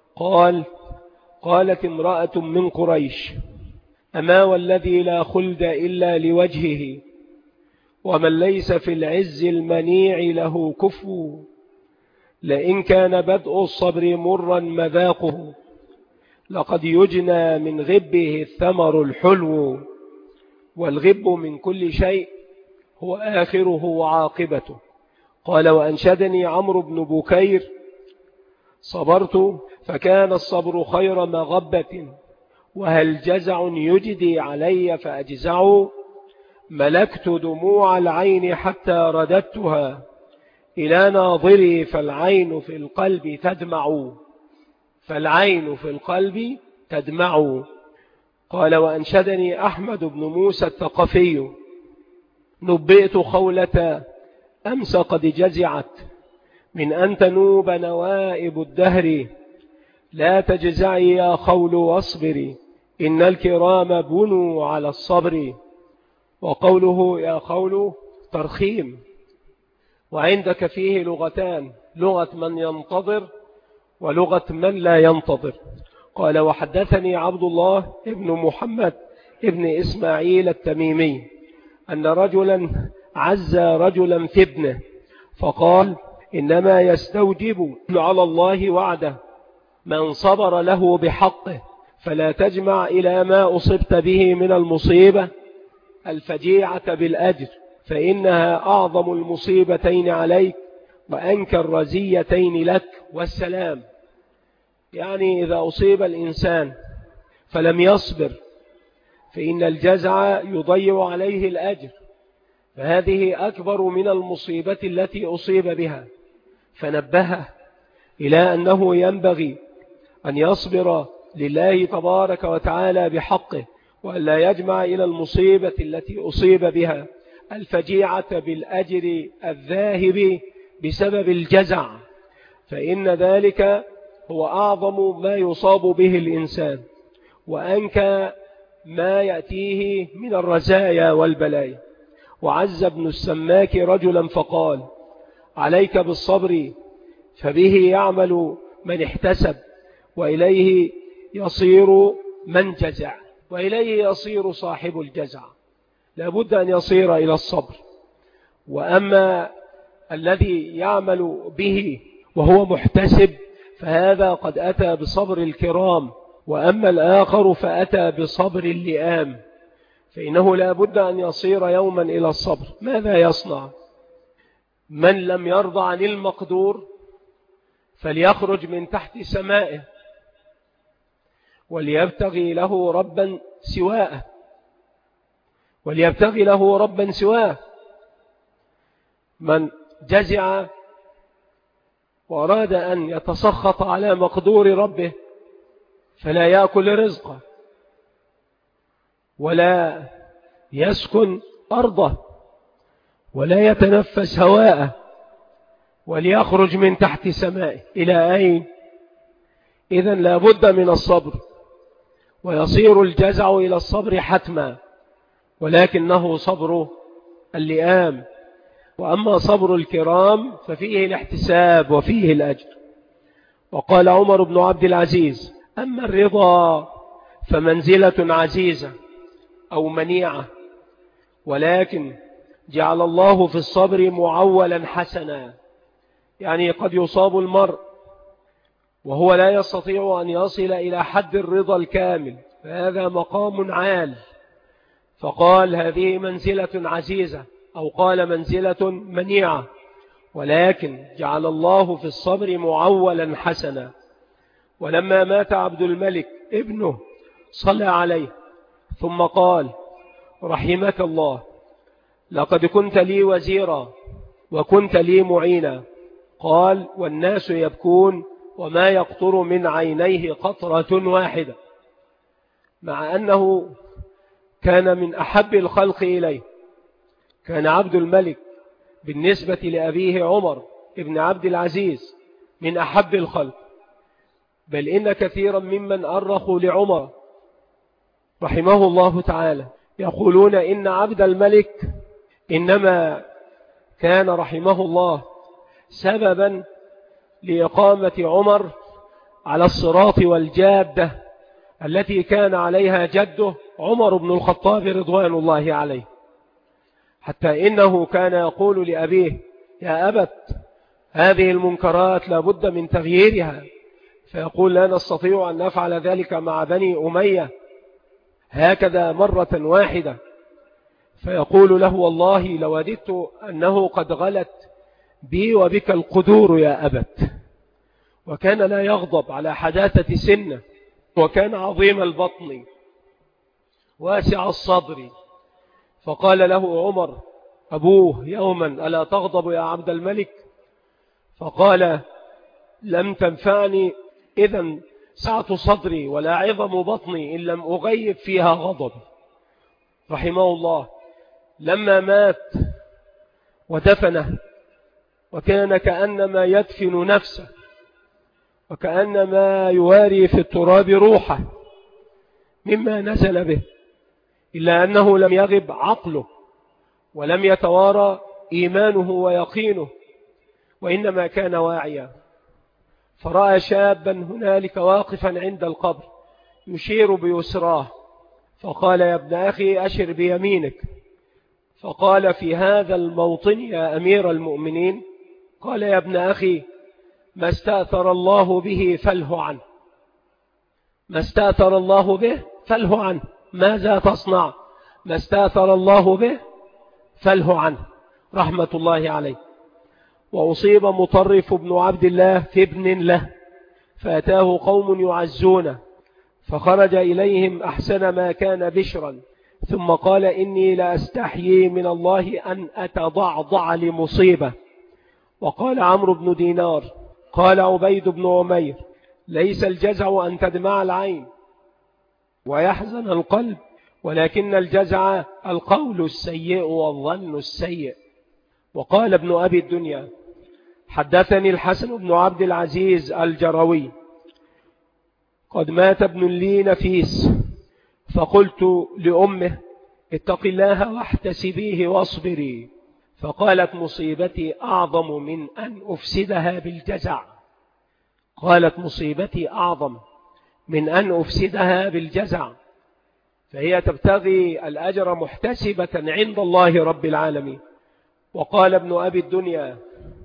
قالت امرأة من قريش: أما والذي لا خلد إلا لوجهه، ومن ليس في العز المنيع له كفو، لئن كان بدء الصبر مرا مذاقه، لقد يجنى من غبه الثمر الحلو، والغب من كل شيء هو آخره وعاقبته. قال: وأنشدني عمرو بن بكير: صبرت فكان الصبر خير مغبة، وهل جزع يجدي علي فأجزع، ملكت دموع العين حتى رددتها إلى ناظري، فالعين في القلب تدمع. فالعين في القلب تدمع. قال: وأنشدني أحمد بن موسى الثقفي: نبئت خولة أمس قد جزعت من أن تنوب نوائب الدهر، لا تجزعي يا خول واصبري، إن الكرام بنوا على الصبر. وقوله يا خول ترخيم، وعندك فيه لغتان: لغة من ينتظر ولغة من لا ينتظر. قال: وحدثني عبد الله ابن محمد ابن إسماعيل التميمي أن رجلا عز رجلا في ابنه، فقال: إنما يستوجب على الله وعده من صبر له بحقه، فلا تجمع إلى ما أصبت به من المصيبة الفجيعة بالأجر، فإنها أعظم المصيبتين عليك وأنكى الرزيتين لك، والسلام. يعني إذا أصيب الإنسان فلم يصبر فإن الجزع يضيع عليه الأجر، فهذه أكبر من المصيبة التي أصيب بها، فنبهه إلى أنه ينبغي أن يصبر لله تبارك وتعالى بحقه، وأن لا يجمع إلى المصيبة التي أصيب بها الفجيعة بالأجر الذاهب بسبب الجزع، فإن ذلك هو أعظم ما يصاب به الإنسان، وأنكى ما يأتيه من الرزايا والبلايا. وعز ابن السماك رجلا فقال: عليك بالصبر، فبه يعمل من احتسب، وإليه يصير من جزع، وإليه يصير صاحب الجزع. لابد أن يصير إلى الصبر. وأما الذي يعمل به وهو محتسب فهذا قد أتى بصبر الكرام، وأما الآخر فأتى بصبر اللئام، فإنه لابد أن يصير يوما إلى الصبر. ماذا يصنع؟ من لم يرضى عن المقدور فليخرج من تحت سمائه وليبتغي له ربا سواءه، وليبتغي له ربا سواه. من جزع وأراد أن يتسخط على مقدور ربه فلا يأكل رزقه ولا يسكن أرضه ولا يتنفس هواءه وليخرج من تحت سمائه. إلى أين؟ إذن لا بد من الصبر، ويصير الجزع إلى الصبر حتما، ولكنه صبر اللئام. وأما صبر الكرام ففيه الاحتساب وفيه الأجر. وقال عمر بن عبد العزيز: أما الرضا فمنزلة عزيزة أو منيعة، ولكن جعل الله في الصبر معولا حسنا. يعني قد يصاب المرء وهو لا يستطيع أن يصل إلى حد الرضا الكامل، فهذا مقام عال، فقال هذه منزلة عزيزة، أو قال منزلة منيعة، ولكن جعل الله في الصبر معولا حسنا. ولما مات عبد الملك ابنه صلى عليه ثم قال: رحمك الله، لقد كنت لي وزيرا وكنت لي معينا. قال: والناس يبكون وما يقطر من عينيه قطرة واحدة، مع أنه كان من أحب الخلق إليه. كان عبد الملك بالنسبة لأبيه عمر ابن عبد العزيز من أحب الخلق، بل إن كثيرا ممن أرخوا لعمر رحمه الله تعالى يقولون إن عبد الملك إنما كان رحمه الله سببا لإقامة عمر على الصراط والجادة التي كان عليها جده عمر بن الخطاب رضوان الله عليه، حتى إنه كان يقول لأبيه: يا أبت، هذه المنكرات لا بد من تغييرها. فيقول: لا نستطيع أن نفعل ذلك مع بني أمية هكذا مرة واحدة. فيقول له: والله لوددت أنه قد غلت بي وبك القدور يا أبت. وكان لا يغضب على حداثة سنه، وكان عظيم البطن واسع الصدر. فقال له عمر أبوه يوما: ألا تغضب يا عبد الملك؟ فقال: لم تنفعني إذن سعة صدري ولا عظم بطني إن لم أغيب فيها غضب. رحمه الله لما مات ودفنه، وكان كأنما يدفن نفسه، وكأنما يواري في التراب روحه مما نزل به، إلا أنه لم يغب عقله ولم يتوارى إيمانه ويقينه، وإنما كان واعيا. فرأى شابا هنالك واقفا عند القبر يشير بيسراه، فقال: يا ابن أخي أشر بيمينك. فقال: في هذا الموطن يا أمير المؤمنين؟ قال: يا ابن أخي، ما استأثر الله به فله عنه. ما استأثر الله به فله عنه. ماذا تصنع؟ ما استأثر الله به فله عنه، رحمة الله عليه. وأصيب مطرف بن عبد الله في ابن له، فأتاه قوم يعزونه، فخرج إليهم أحسن ما كان بشرا، ثم قال: إني لأستحيي من الله أن أتضعضع لمصيبة. وقال عمرو بن دينار: قال عبيد بن عمير: ليس الجزع أن تدمع العين ويحزن القلب، ولكن الجزع القول السيء والظن السيء. وقال ابن أبي الدنيا: حدثني الحسن بن عبد العزيز الجروي: قد مات ابن لي نفيس، فقلت لأمه: اتق الله واحتسبيه واصبري. فقالت: مصيبتي أعظم من أن أفسدها بالجزع. قالت: مصيبتي أعظم من أن أفسدها بالجزع. فهي تبتغي الأجر محتسبة عند الله رب العالمين. وقال ابن أبي الدنيا: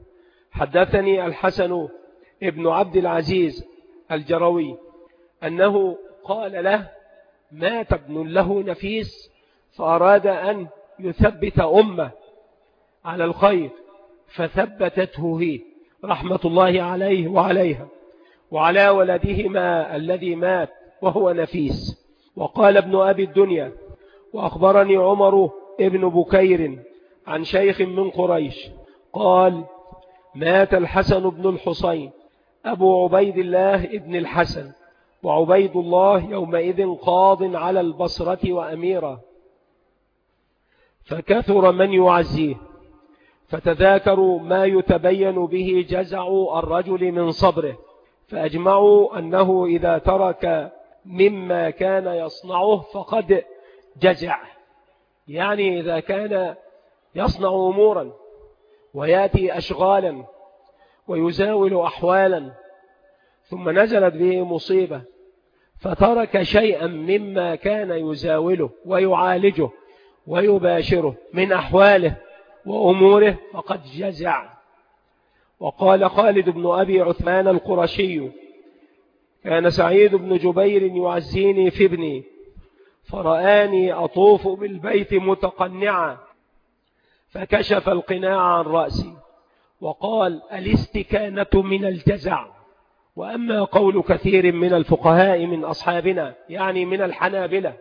حدثني الحسن ابن عبد العزيز الجروي أنه قال له: مات ابن له نفيس، فأراد أن يثبت أمه على الخير، فثبتته هي رحمة الله عليه وعليها وعلى ولدهما الذي مات وهو نفيس. وقال ابن أبي الدنيا: وأخبرني عمر ابن بكير عن شيخ من قريش قال: مات الحسن بن الحسين أبو عبيد الله ابن الحسن، وعبيد الله يومئذ قاض على البصرة وأميرا، فكثر من يعزيه، فتذاكروا ما يتبين به جزع الرجل من صبره، فأجمعوا أنه إذا ترك مما كان يصنعه فقد جزع. يعني إذا كان يصنع أمورا ويأتي أشغالا ويزاول أحوالا ثم نزلت به مصيبة فترك شيئا مما كان يزاوله ويعالجه ويباشره من أحواله وأموره فقد جزع. وقال خالد بن أبي عثمان القرشي: كان سعيد بن جبير يعزيني في ابني فرآني أطوف بالبيت متقنعا فكشف القناع عن رأسي وقال: الاستكانة من الجزع. وأما قول كثير من الفقهاء من أصحابنا يعني من الحنابلة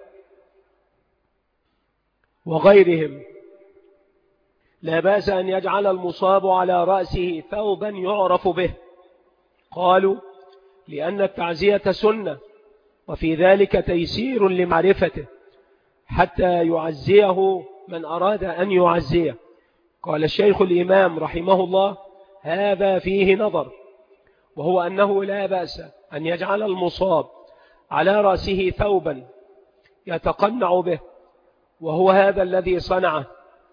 وغيرهم لا بأس أن يجعل المصاب على رأسه ثوبا يعرف به، قالوا: لأن التعزية سنة وفي ذلك تيسير لمعرفته حتى يعزيه من أراد أن يعزيه. قال الشيخ الإمام رحمه الله: هذا فيه نظر، وهو أنه لا بأس أن يجعل المصاب على رأسه ثوبا يتقنع به، وهو هذا الذي صنعه.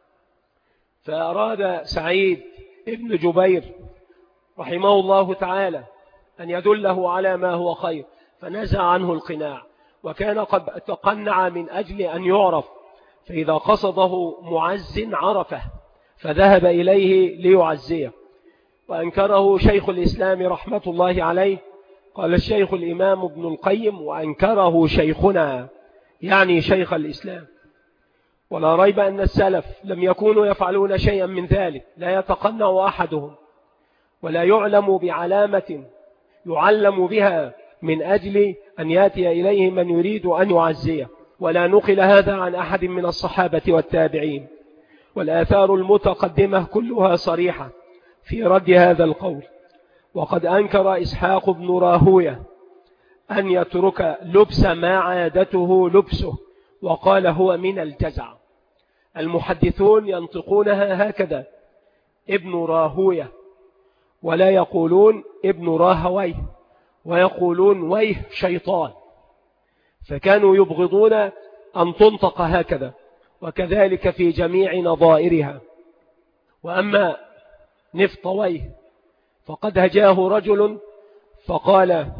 فأراد سعيد ابن جبير رحمه الله تعالى أن يدله على ما هو خير فنزع عنه القناع، وكان قد تقنع من أجل أن يعرف، فإذا قصده معز عرفه فذهب إليه ليعزيه. وأنكره شيخ الإسلام رحمة الله عليه. قال الشيخ الإمام ابن القيم: وأنكره شيخنا يعني شيخ الإسلام. ولا ريب أن السلف لم يكونوا يفعلون شيئا من ذلك، لا يتقنع أحدهم ولا يعلم بعلامة يعلم بها من أجل أن يأتي إليه من يريد أن يعزيه، ولا نقل هذا عن أحد من الصحابة والتابعين. والآثار المتقدمة كلها صريحة في رد هذا القول. وقد أنكر إسحاق بن راهوية أن يترك لبس ما عادته لبسه، وقال: هو من الجزع. المحدثون ينطقونها هكذا: ابن راهوية، ولا يقولون ابن راهويه، ويقولون ويه شيطان، فكانوا يبغضون أن تنطق هكذا، وكذلك في جميع نظائرها. وأما نفطويه فقد هجاه رجل فقال: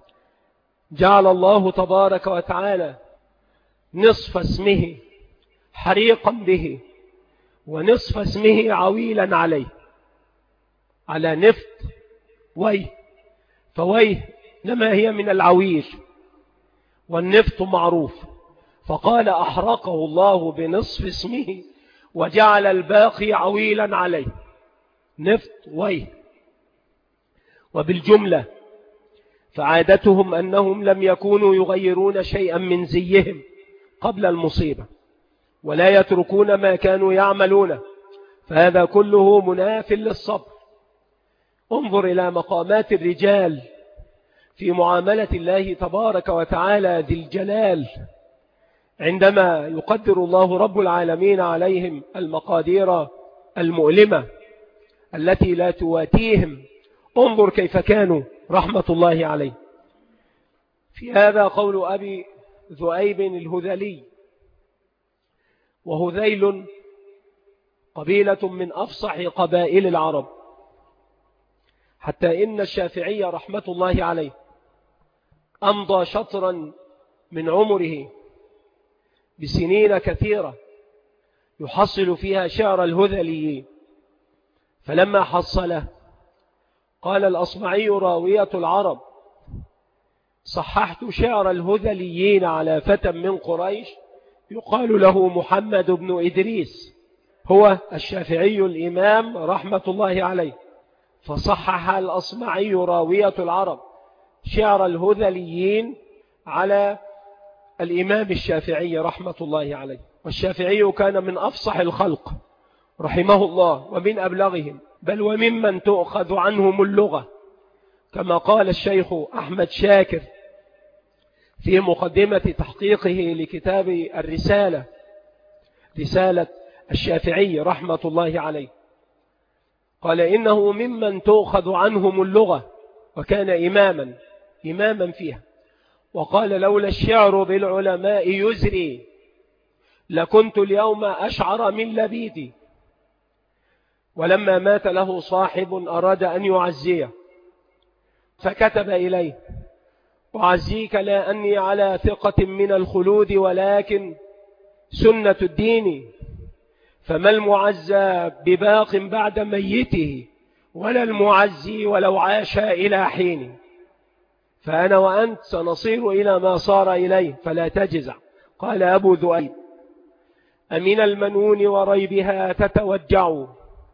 جعل الله تبارك وتعالى نصف اسمه حريقا به ونصف اسمه عويلا عليه، على نفط ويه، فويه لما هي من العويل والنفط معروف، فقال: أحرقه الله بنصف اسمه وجعل الباقي عويلا عليه، نفط ويه. وبالجملة فعادتهم أنهم لم يكونوا يغيرون شيئا من زيهم قبل المصيبة، ولا يتركون ما كانوا يعملونه، فهذا كله مناف للصبر. انظر إلى مقامات الرجال في معاملة الله تبارك وتعالى ذي الجلال، عندما يقدر الله رب العالمين عليهم المقادير المؤلمة التي لا تواتيهم. انظر كيف كانوا رحمة الله عليه. في هذا قول أبي ذؤيب الهذلي، وهذيل قبيلة من أفصح قبائل العرب، حتى إن الشافعي رحمة الله عليه أمضى شطرا من عمره بسنين كثيرة يحصل فيها شعر الهذليين، فلما حصله قال الأصمعي راوية العرب: صححت شعر الهذليين على فتى من قريش يقال له محمد بن إدريس، هو الشافعي الإمام رحمة الله عليه. فصحح الأصمعي راوية العرب شعر الهذليين على الإمام الشافعي رحمة الله عليه. والشافعي كان من أفصح الخلق رحمه الله ومن أبلغهم، بل وممن تؤخذ عنهم اللغة، كما قال الشيخ أحمد شاكر في مقدمة تحقيقه لكتاب الرسالة، رسالة الشافعي رحمة الله عليه. قال إنه ممن تؤخذ عنهم اللغة، وكان إماما فيها. وقال لولا الشعر بالعلماء يزري لكنت اليوم أشعر من لبيدي. ولما مات له صاحب أراد أن يعزيه فكتب إليه: أعزيك لا أني على ثقة من الخلود ولكن سنة الدين، فما المعزى بباق بعد ميته ولا المعزي ولو عاش إلى حين، فأنا وأنت سنصير إلى ما صار إليه فلا تجزع. قال أبو ذؤيب: أمن المنون وريبها تتوجع،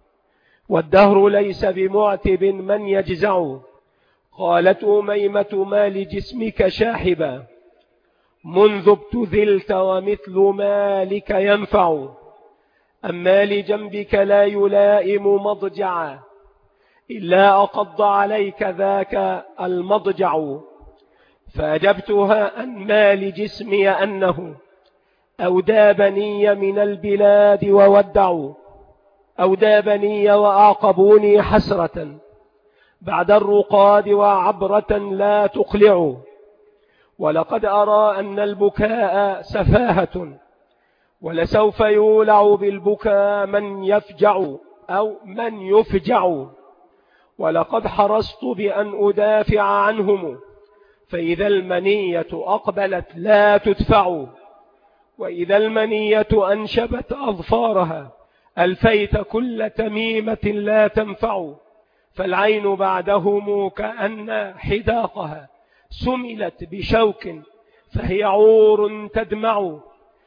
والدهر ليس بمعتب من يجزع. قالت أميمة: ما لجسمك شاحبا منذ ابتذلت ومثل مالك ينفع، أما لجنبك لا يلائم مضجعا إلا أقض عليك ذاك المضجع. فأجبتها: أن ما لجسمي أنه أودى بني من البلاد وودعوا، أودى بني وأعقبوني حسرة بعد الرقاد وعبرة لا تقلع. ولقد أرى أن البكاء سفاهة، ولسوف يولع بالبكاء من يفجع أو من يفجع. ولقد حرصت بأن أدافع عنهم، فإذا المنية أقبلت لا تدفع، وإذا المنية أنشبت أظفارها ألفيت كل تميمة لا تنفع. فالعين بعدهم كأن حداقها سملت بشوك فهي عور تدمع،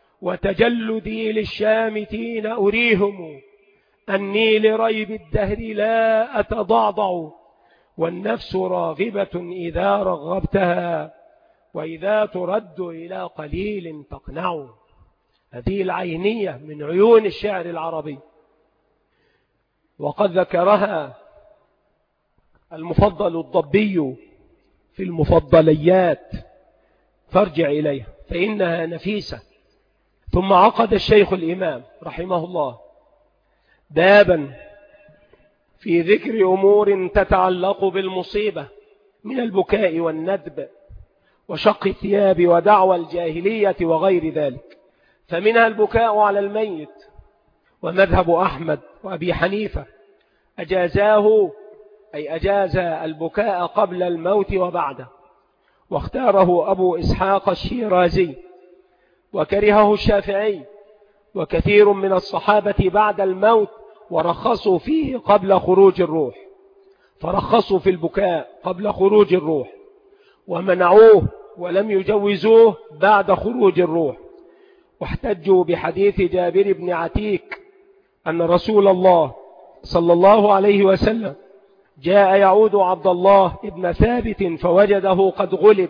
وتجلدي للشامتين أريهم أني لريب الدهر لا أتضعضع، والنفس راغبة إذا رغبتها وإذا ترد إلى قليل تقنع. هذه العينية من عيون الشعر العربي، وقد ذكرها المفضل الضبي في المفضليات، فارجع إليها فإنها نفيسة. ثم عقد الشيخ الإمام رحمه الله بابا في ذكر أمور تتعلق بالمصيبة من البكاء والندب وشق الثياب ودعوى الجاهلية وغير ذلك. فمنها البكاء على الميت، ومذهب أحمد وأبي حنيفة أجازاه، أي أجاز البكاء قبل الموت وبعده، واختاره أبو إسحاق الشيرازي، وكرهه الشافعي وكثير من الصحابة بعد الموت، ورخصوا فيه قبل خروج الروح، فرخصوا في البكاء قبل خروج الروح، ومنعوه ولم يجوزوه بعد خروج الروح. واحتجوا بحديث جابر بن عتيك أن رسول الله صلى الله عليه وسلم جاء يعود عبد الله ابن ثابت فوجده قد غلب،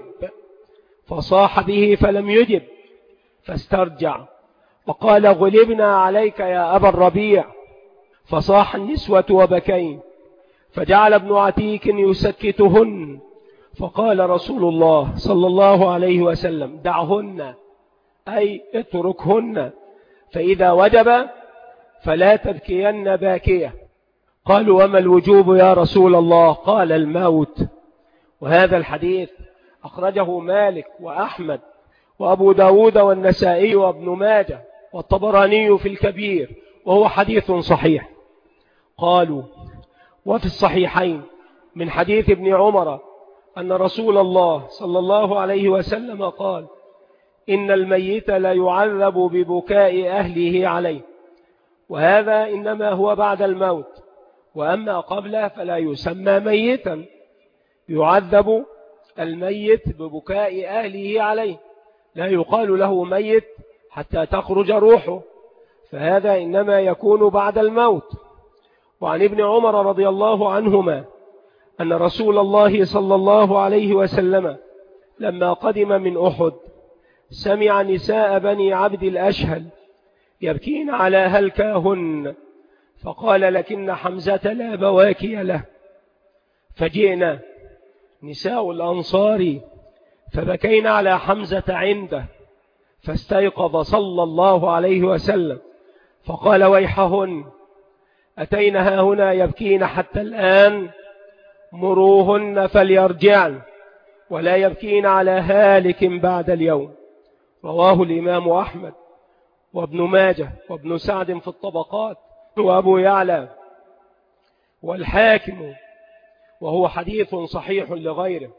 فصاح به فلم يجب، فاسترجع وقال: غلبنا عليك يا أبا الربيع. فصاح النسوة وبكين، فجعل ابن عتيك يسكتهن، فقال رسول الله صلى الله عليه وسلم: دعهن، أي اتركهن، فإذا وجب فلا تبكين باكية. قالوا: وما الوجوب يا رسول الله؟ قال: الموت. وهذا الحديث أخرجه مالك وأحمد وأبو داود والنسائي وابن ماجه والطبراني في الكبير، وهو حديث صحيح. قالوا: وفي الصحيحين من حديث ابن عمر أن رسول الله صلى الله عليه وسلم قال: إن الميت لا يعذب ببكاء أهله عليه، وهذا إنما هو بعد الموت، وأما قبله فلا يسمى ميتا، يعذب الميت ببكاء أهله عليه، لا يقال له ميت حتى تخرج روحه، فهذا إنما يكون بعد الموت. وعن ابن عمر رضي الله عنهما أن رسول الله صلى الله عليه وسلم لما قدم من أحد سمع نساء بني عبد الأشهل يبكين على هلكاهن، فقال: لكن حمزة لا بواكي له. فجئنا نساء الأنصار فبكين على حمزة عنده، فاستيقظ صلى الله عليه وسلم فقال: ويحهن، أتينا هنا يبكين حتى الآن، مروهن فليرجعن ولا يبكين على هالك بعد اليوم. رواه الإمام أحمد وابن ماجه وابن سعد في الطبقات وأبو يعلى والحاكم، وهو حديث صحيح لغيره.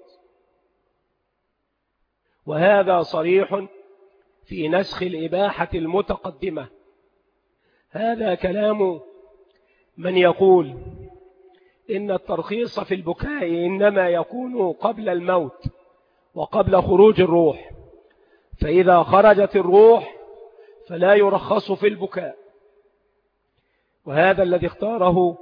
وهذا صريح في نسخ الإباحة المتقدمة. هذا كلام من يقول إن الترخيص في البكاء إنما يكون قبل الموت وقبل خروج الروح، فإذا خرجت الروح فلا يرخص في البكاء. وهذا الذي اختاره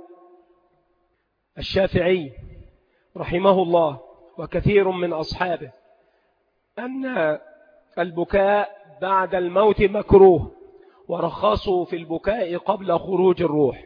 الشافعي رحمه الله وكثير من أصحابه، أن البكاء بعد الموت مكروه، ورخصوا في البكاء قبل خروج الروح.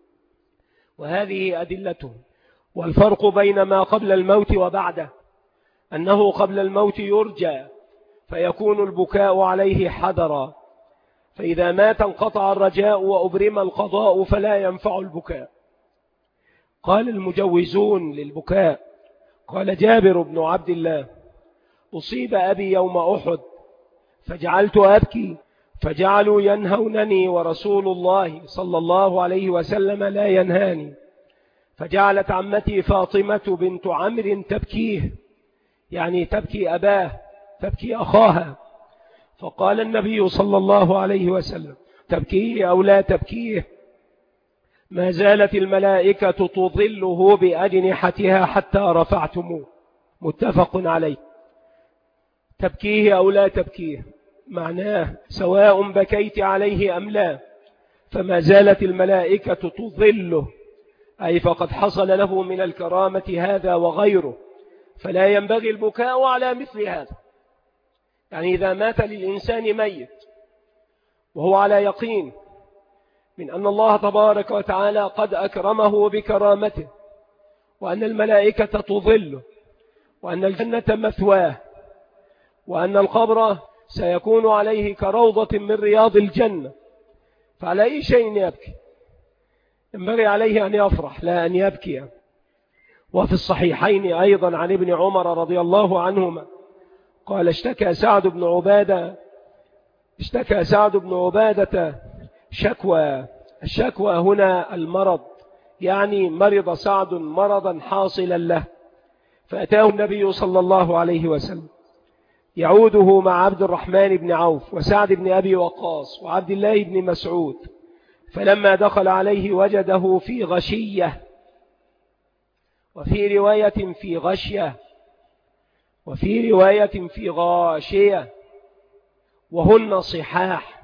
وهذه أدلته. والفرق بين ما قبل الموت وبعده أنه قبل الموت يرجى فيكون البكاء عليه حذرا، فإذا مات انقطع الرجاء وأبرم القضاء فلا ينفع البكاء. قال المجوزون للبكاء، قال جابر بن عبد الله: أصيب أبي يوم أحد فجعلت أبكي فجعلوا ينهونني ورسول الله صلى الله عليه وسلم لا ينهاني، فجعلت عمتي فاطمة بنت عمرو تبكيه، يعني تبكي أباه، تبكي أخاها، فقال النبي صلى الله عليه وسلم: تبكيه أو لا تبكيه؟ ما زالت الملائكة تظله بأجنحتها حتى رفعتموه. متفق عليه. تبكيه أو لا تبكيه معناه سواء بكيت عليه أم لا، فما زالت الملائكة تظله، أي فقد حصل له من الكرامة هذا وغيره، فلا ينبغي البكاء على مثل هذا. يعني إذا مات للإنسان ميت وهو على يقين من أن الله تبارك وتعالى قد أكرمه بكرامته، وأن الملائكة تظله، وأن الجنة مثواه، وأن القبر سيكون عليه كروضة من رياض الجنة، فعلى أي شيء يبكي؟ ينبغي عليه أن يفرح لا أن يبكي. وفي الصحيحين أيضا عن ابن عمر رضي الله عنهما قال: اشتكى سعد بن عبادة شكوى. الشكوى هنا المرض، يعني مرض سعد مرضا حاصلا له، فأتاه النبي صلى الله عليه وسلم يعوده مع عبد الرحمن بن عوف وسعد بن أبي وقاص وعبد الله بن مسعود، فلما دخل عليه وجده في غشية، وفي رواية في غشية، وفي رواية في غاشية، وهن صحاح،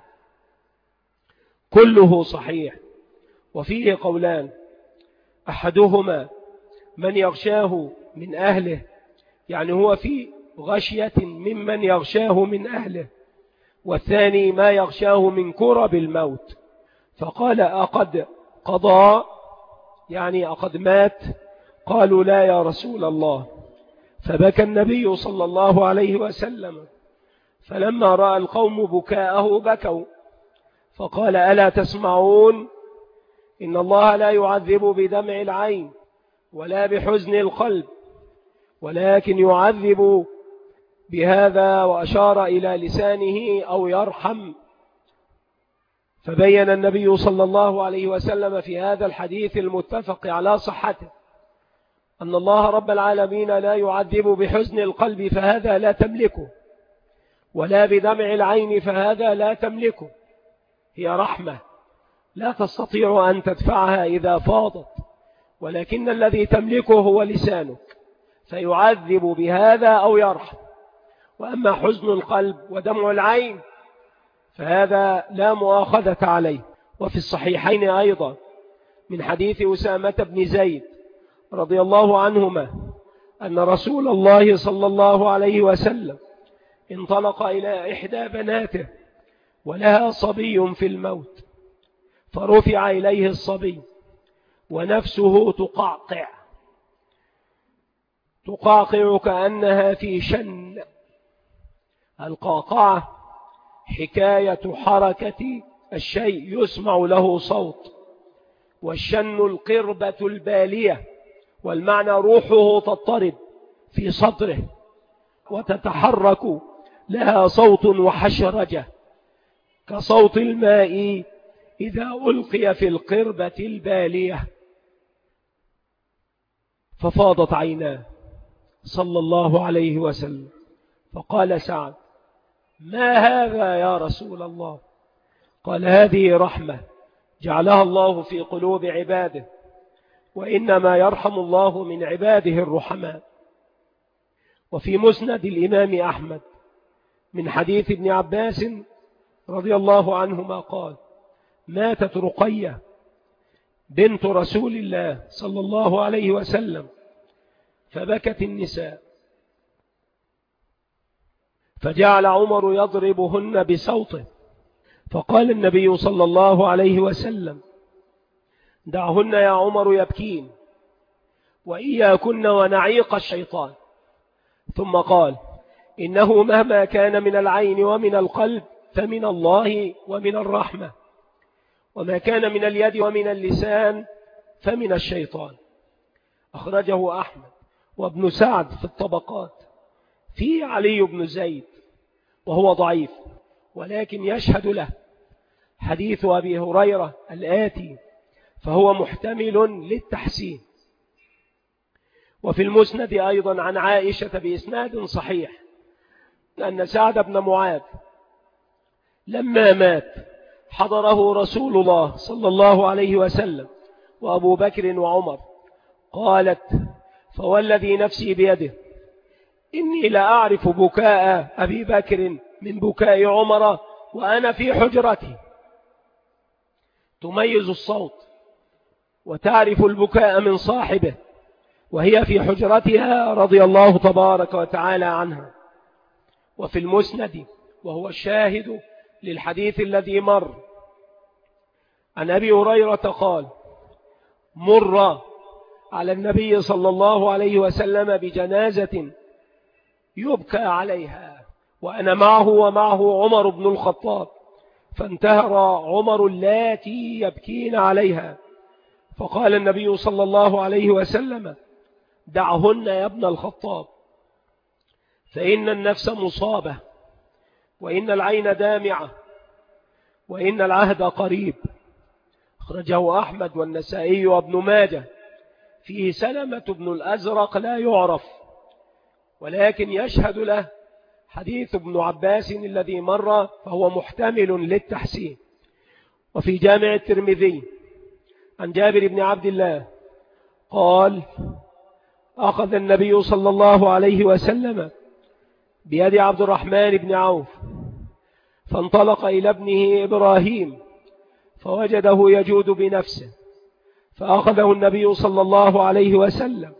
كله صحيح. وفيه قولان: أحدهما من يغشاه من أهله، يعني هو في غشية ممن يغشاه من أهله، والثاني ما يغشاه من كرب الموت. فقال: أقد قضى، يعني أقد مات؟ قالوا: لا يا رسول الله. فبكى النبي صلى الله عليه وسلم، فلما رأى القوم بكاءه بكوا، فقال: ألا تسمعون؟ إن الله لا يعذب بدمع العين ولا بحزن القلب، ولكن يعذب بهذا، وأشار إلى لسانه، أو يرحم. فبين النبي صلى الله عليه وسلم في هذا الحديث المتفق على صحته أن الله رب العالمين لا يعذب بحزن القلب، فهذا لا تملكه، ولا بدمع العين، فهذا لا تملكه. هي رحمة لا تستطيع أن تدفعها إذا فاضت، ولكن الذي تملكه هو لسانك، فيعذب بهذا أو يرحم. وأما حزن القلب ودمع العين فهذا لا مؤاخذة عليه. وفي الصحيحين أيضا من حديث أسامة بن زيد رضي الله عنهما أن رسول الله صلى الله عليه وسلم انطلق إلى إحدى بناته ولها صبي في الموت، فرفع إليه الصبي ونفسه تقعقع كأنها في شن. القعقعة حكاية حركة الشيء يسمع له صوت، والشن القربة البالية، والمعنى روحه تضطرب في صدره وتتحرك، لها صوت وحشرجة كصوت الماء إذا ألقي في القربة البالية. ففاضت عيناه صلى الله عليه وسلم، فقال سعد: ما هذا يا رسول الله؟ قال: هذه رحمة جعلها الله في قلوب عباده، وإنما يرحم الله من عباده الرحماء. وفي مسند الإمام أحمد من حديث ابن عباس رضي الله عنهما قال: ماتت رقية بنت رسول الله صلى الله عليه وسلم، فبكت النساء، فجعل عمر يضربهن بصوته، فقال النبي صلى الله عليه وسلم: دعهن يا عمر يبكين، وإياكن ونعيق الشيطان. ثم قال: إنه مهما كان من العين ومن القلب فمن الله ومن الرحمة، وما كان من اليد ومن اللسان فمن الشيطان. أخرجه أحمد وابن سعد في الطبقات. فيه علي بن زيد وهو ضعيف، ولكن يشهد له حديث أبي هريرة الآتي، فهو محتمل للتحسين. وفي المسند أيضا عن عائشة بإسناد صحيح أن سعد بن معاذ لما مات حضره رسول الله صلى الله عليه وسلم وأبو بكر وعمر. قالت: فوالذي نفسي بيده إني لأعرف بكاء أبي بكر من بكاء عمر وأنا في حجرتي. تميز الصوت وتعرف البكاء من صاحبه وهي في حجرتها رضي الله تبارك وتعالى عنها. وفي المسند وهو الشاهد للحديث الذي مر عن أبي هريرة قال: مر على النبي صلى الله عليه وسلم بجنازة يبكى عليها وأنا معه ومعه عمر بن الخطاب، فانتهر عمر اللاتي يبكين عليها، فقال النبي صلى الله عليه وسلم: دعهن يا ابن الخطاب، فإن النفس مصابة، وإن العين دامعة، وإن العهد قريب. أخرجه أحمد والنسائي وابن ماجه. فيه سلمة بن الأزرق لا يعرف، ولكن يشهد له حديث ابن عباس الذي مر، فهو محتمل للتحسين. وفي جامع الترمذي عن جابر بن عبد الله قال: أخذ النبي صلى الله عليه وسلم بيد عبد الرحمن بن عوف، فانطلق إلى ابنه إبراهيم فوجده يجود بنفسه، فأخذه النبي صلى الله عليه وسلم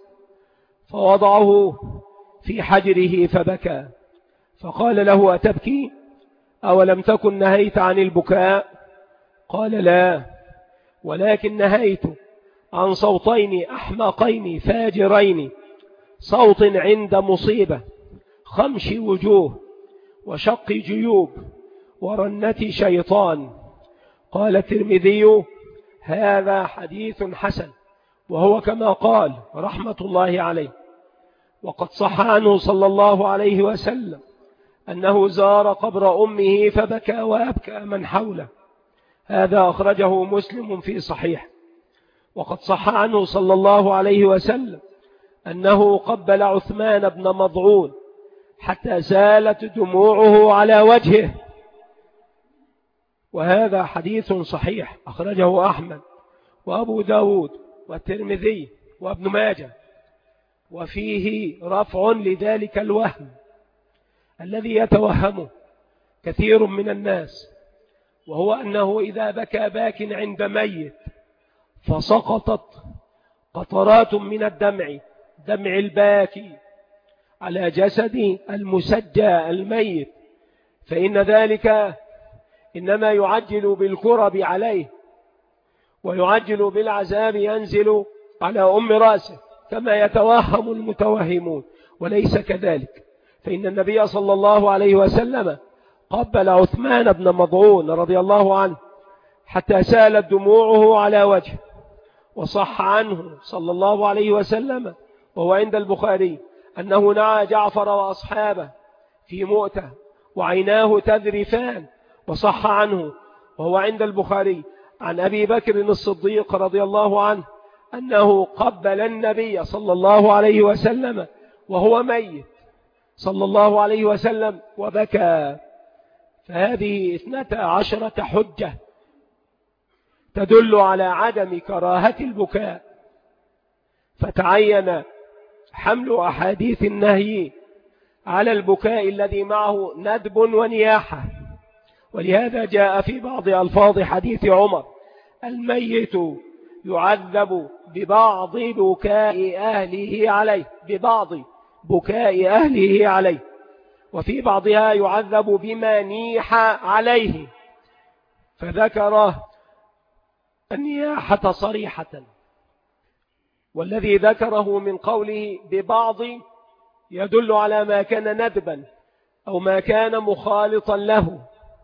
فوضعه في حجره فبكى، فقال له: أتبكي؟ أولم تكن نهيت عن البكاء؟ قال: لا، ولكن نهيت عن صوتين أحمقين فاجرين، صوت عند مصيبة، خمش وجوه، وشق جيوب، ورنة شيطان. قال الترمذي: هذا حديث حسن، وهو كما قال رحمة الله عليه. وقد صح عنه صلى الله عليه وسلم أنه زار قبر أمه فبكى وأبكى من حوله، هذا أخرجه مسلم في صحيح. وقد صح عنه صلى الله عليه وسلم أنه قبل عثمان بن مضعون حتى سالت دموعه على وجهه، وهذا حديث صحيح أخرجه أحمد وأبو داود والترمذي وابن ماجه. وفيه رفع لذلك الوهم الذي يتوهمه كثير من الناس، وهو أنه إذا بكى باك عند ميت فسقطت قطرات من الدمع، دمع الباكي، على جسد المسجى الميت، فإن ذلك إنما يعجل بالكرب عليه ويعجل بالعذاب ينزل على أم رأسه كما يتوهم المتوهمون، وليس كذلك. فإن النبي صلى الله عليه وسلم قبل عثمان بن مضعون رضي الله عنه حتى سالت دموعه على وجهه، وصح عنه صلى الله عليه وسلم وهو عند البخاري أنه نعى جعفر وأصحابه في مؤتة وعيناه تذرفان. وصح عنه وهو عند البخاري عن أبي بكر الصديق رضي الله عنه أنه قبل النبي صلى الله عليه وسلم وهو ميت صلى الله عليه وسلم وبكى. فهذه 12 حجة تدل على عدم كراهة البكاء، فتعين حمل أحاديث النهي على البكاء الذي معه ندب ونياحة. ولهذا جاء في بعض ألفاظ حديث عمر: الميت يعذب ببعض بكاء أهله عليه، ببعض بكاء أهله عليه، وفي بعضها يعذب بما نيح عليه، فذكر النياحة صريحة. والذي ذكره من قوله ببعض يدل على ما كان ندبا أو ما كان مخالطا له،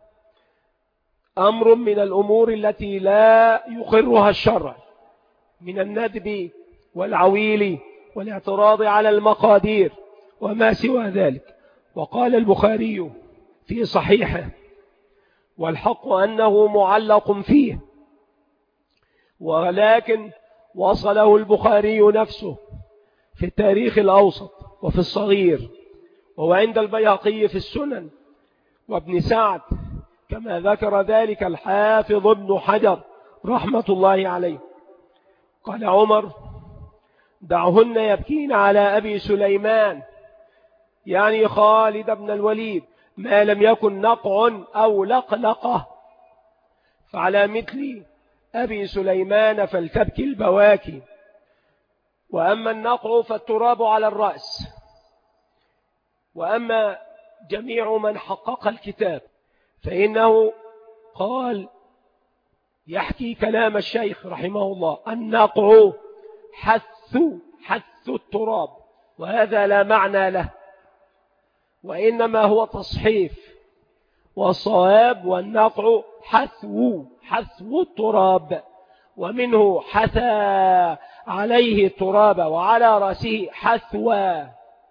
أمر من الأمور التي لا يقرها الشرع من الندب والعويل والاعتراض على المقادير وما سوى ذلك. وقال البخاري في صحيحه: والحق أنه معلق فيه، ولكن وصله البخاري نفسه في التاريخ الأوسط وفي الصغير، وهو عند البيهقي في السنن وابن سعد، كما ذكر ذلك الحافظ ابن حجر رحمة الله عليه. قال عمر: دعهن يبكين على أبي سليمان، يعني خالد بن الوليد، ما لم يكن نقع أو لقلقة، فعلى مثل أبي سليمان فلتبكي البواكي. وأما النقع فالتراب على الرأس. وأما جميع من حقق الكتاب فإنه قال يحكي كلام الشيخ رحمه الله: النقع حث التراب، وهذا لا معنى له، وإنما هو تصحيف، والصواب والنقع حثو التراب، ومنه حثى عليه التراب وعلى رأسه حثوى،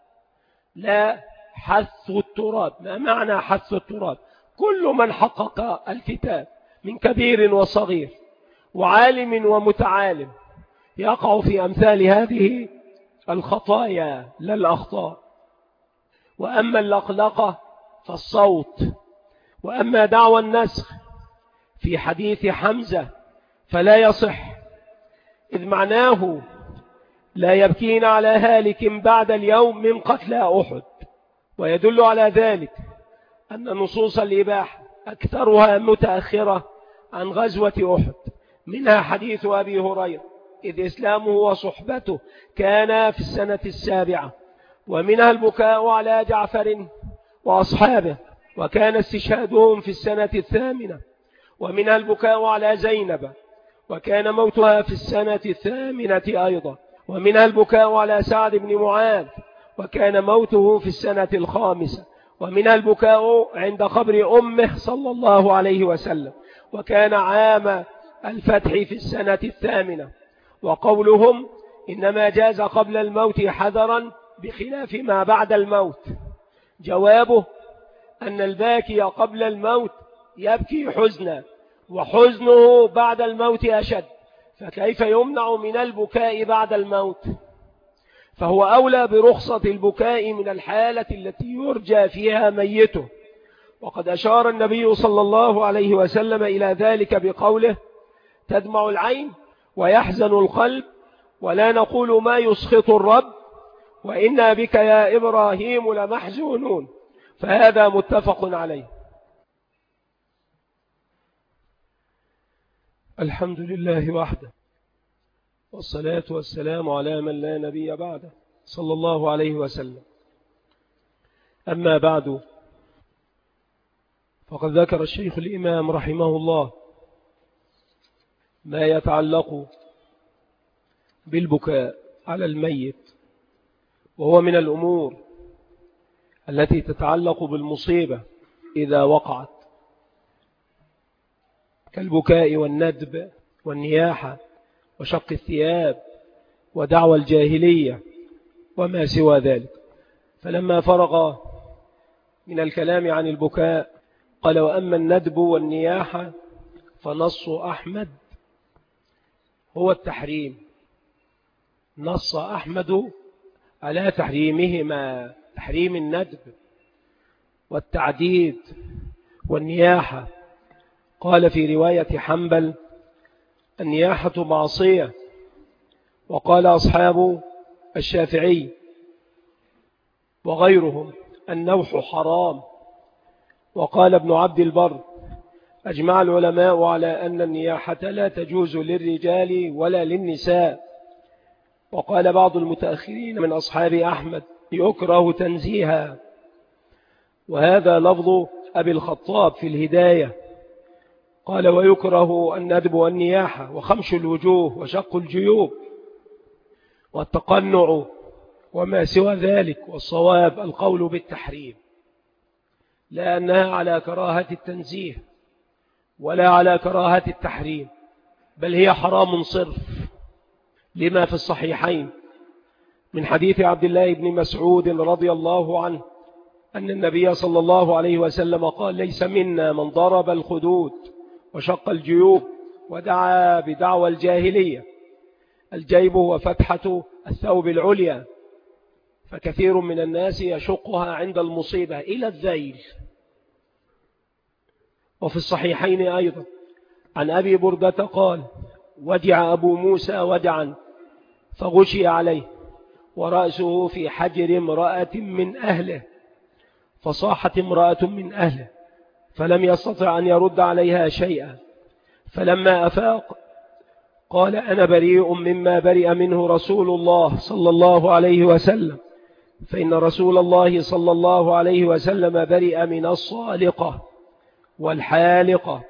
لا حث التراب. ما معنى حث التراب؟ كل من حقق الكتاب من كبير وصغير وعالم ومتعالم يقع في أمثال هذه الخطايا لا الأخطاء. وأما اللقلقة فالصوت. وأما دعوى النسخ في حديث حمزة فلا يصح، إذ معناه لا يبكين على هالك بعد اليوم من قتلى أحد. ويدل على ذلك أن نصوص الإباحة أكثرها متأخرة عن غزوة أحد، منها حديث أبي هريرة إذ إسلامه وصحبته كان في السنة 7، ومنها البكاء على جعفر وأصحابه وكان استشهادهم في السنة 8، ومنها البكاء على زينب وكان موتها في السنة 8 أيضا، ومنها البكاء على سعد بن معاذ وكان موته في السنة 5، ومنها البكاء عند قبر أمه صلى الله عليه وسلم وكان عام الفتح في السنة 8. وقولهم إنما جاز قبل الموت حذرا بخلاف ما بعد الموت، جوابه أن الباكي قبل الموت يبكي حزنا، وحزنه بعد الموت أشد، فكيف يمنع من البكاء بعد الموت؟ فهو أولى برخصة البكاء من الحالة التي يرجى فيها ميته. وقد أشار النبي صلى الله عليه وسلم إلى ذلك بقوله: تدمع العين ويحزن القلب، ولا نقول ما يسخط الرب، وإنا بك يا إبراهيم لمحزونون. فهذا متفق عليه. الحمد لله وحده، والصلاة والسلام على من لا نبي بعده صلى الله عليه وسلم. أما بعد، فقد ذكر الشيخ الإمام رحمه الله ما يتعلق بالبكاء على الميت، وهو من الأمور التي تتعلق بالمصيبة إذا وقعت، كالبكاء والندب والنياحة وشق الثياب ودعوى الجاهلية وما سوى ذلك. فلما فرغ من الكلام عن البكاء قال: وأما الندب والنياحة فنص أحمد هو التحريم. نص أحمد على تحريمهما، تحريم الندب والتعديد والنياحة. قال في رواية حنبل: النياحة معصية. وقال أصحاب الشافعي وغيرهم: النوح حرام. وقال ابن عبد البر: أجمع العلماء على أن النياحة لا تجوز للرجال ولا للنساء. وقال بعض المتأخرين من أصحاب أحمد: يكره تنزيها. وهذا لفظ أبي الخطاب في الهداية، قال: ويكره الندب والنياحة وخمش الوجوه وشق الجيوب والتقنع وما سوى ذلك. والصواب القول بالتحريم، لا أنها على كراهة التنزيه ولا على كراهة التحريم، بل هي حرام صرف، لما في الصحيحين من حديث عبد الله بن مسعود رضي الله عنه أن النبي صلى الله عليه وسلم قال: ليس منا من ضرب الخدود وشق الجيوب ودعا بدعوى الجاهلية. الجيب هو فتحة الثوب العليا، فكثير من الناس يشقها عند المصيبة إلى الذيل. وفي الصحيحين أيضا عن أبي بردة قال: وجع أبو موسى وجعا فغشي عليه ورأسه في حجر امرأة من أهله، فصاحت امرأة من أهله فلم يستطع أن يرد عليها شيئا، فلما أفاق قال: أنا بريء مما برئ منه رسول الله صلى الله عليه وسلم، فإن رسول الله صلى الله عليه وسلم برئ من الصالقة والحالقة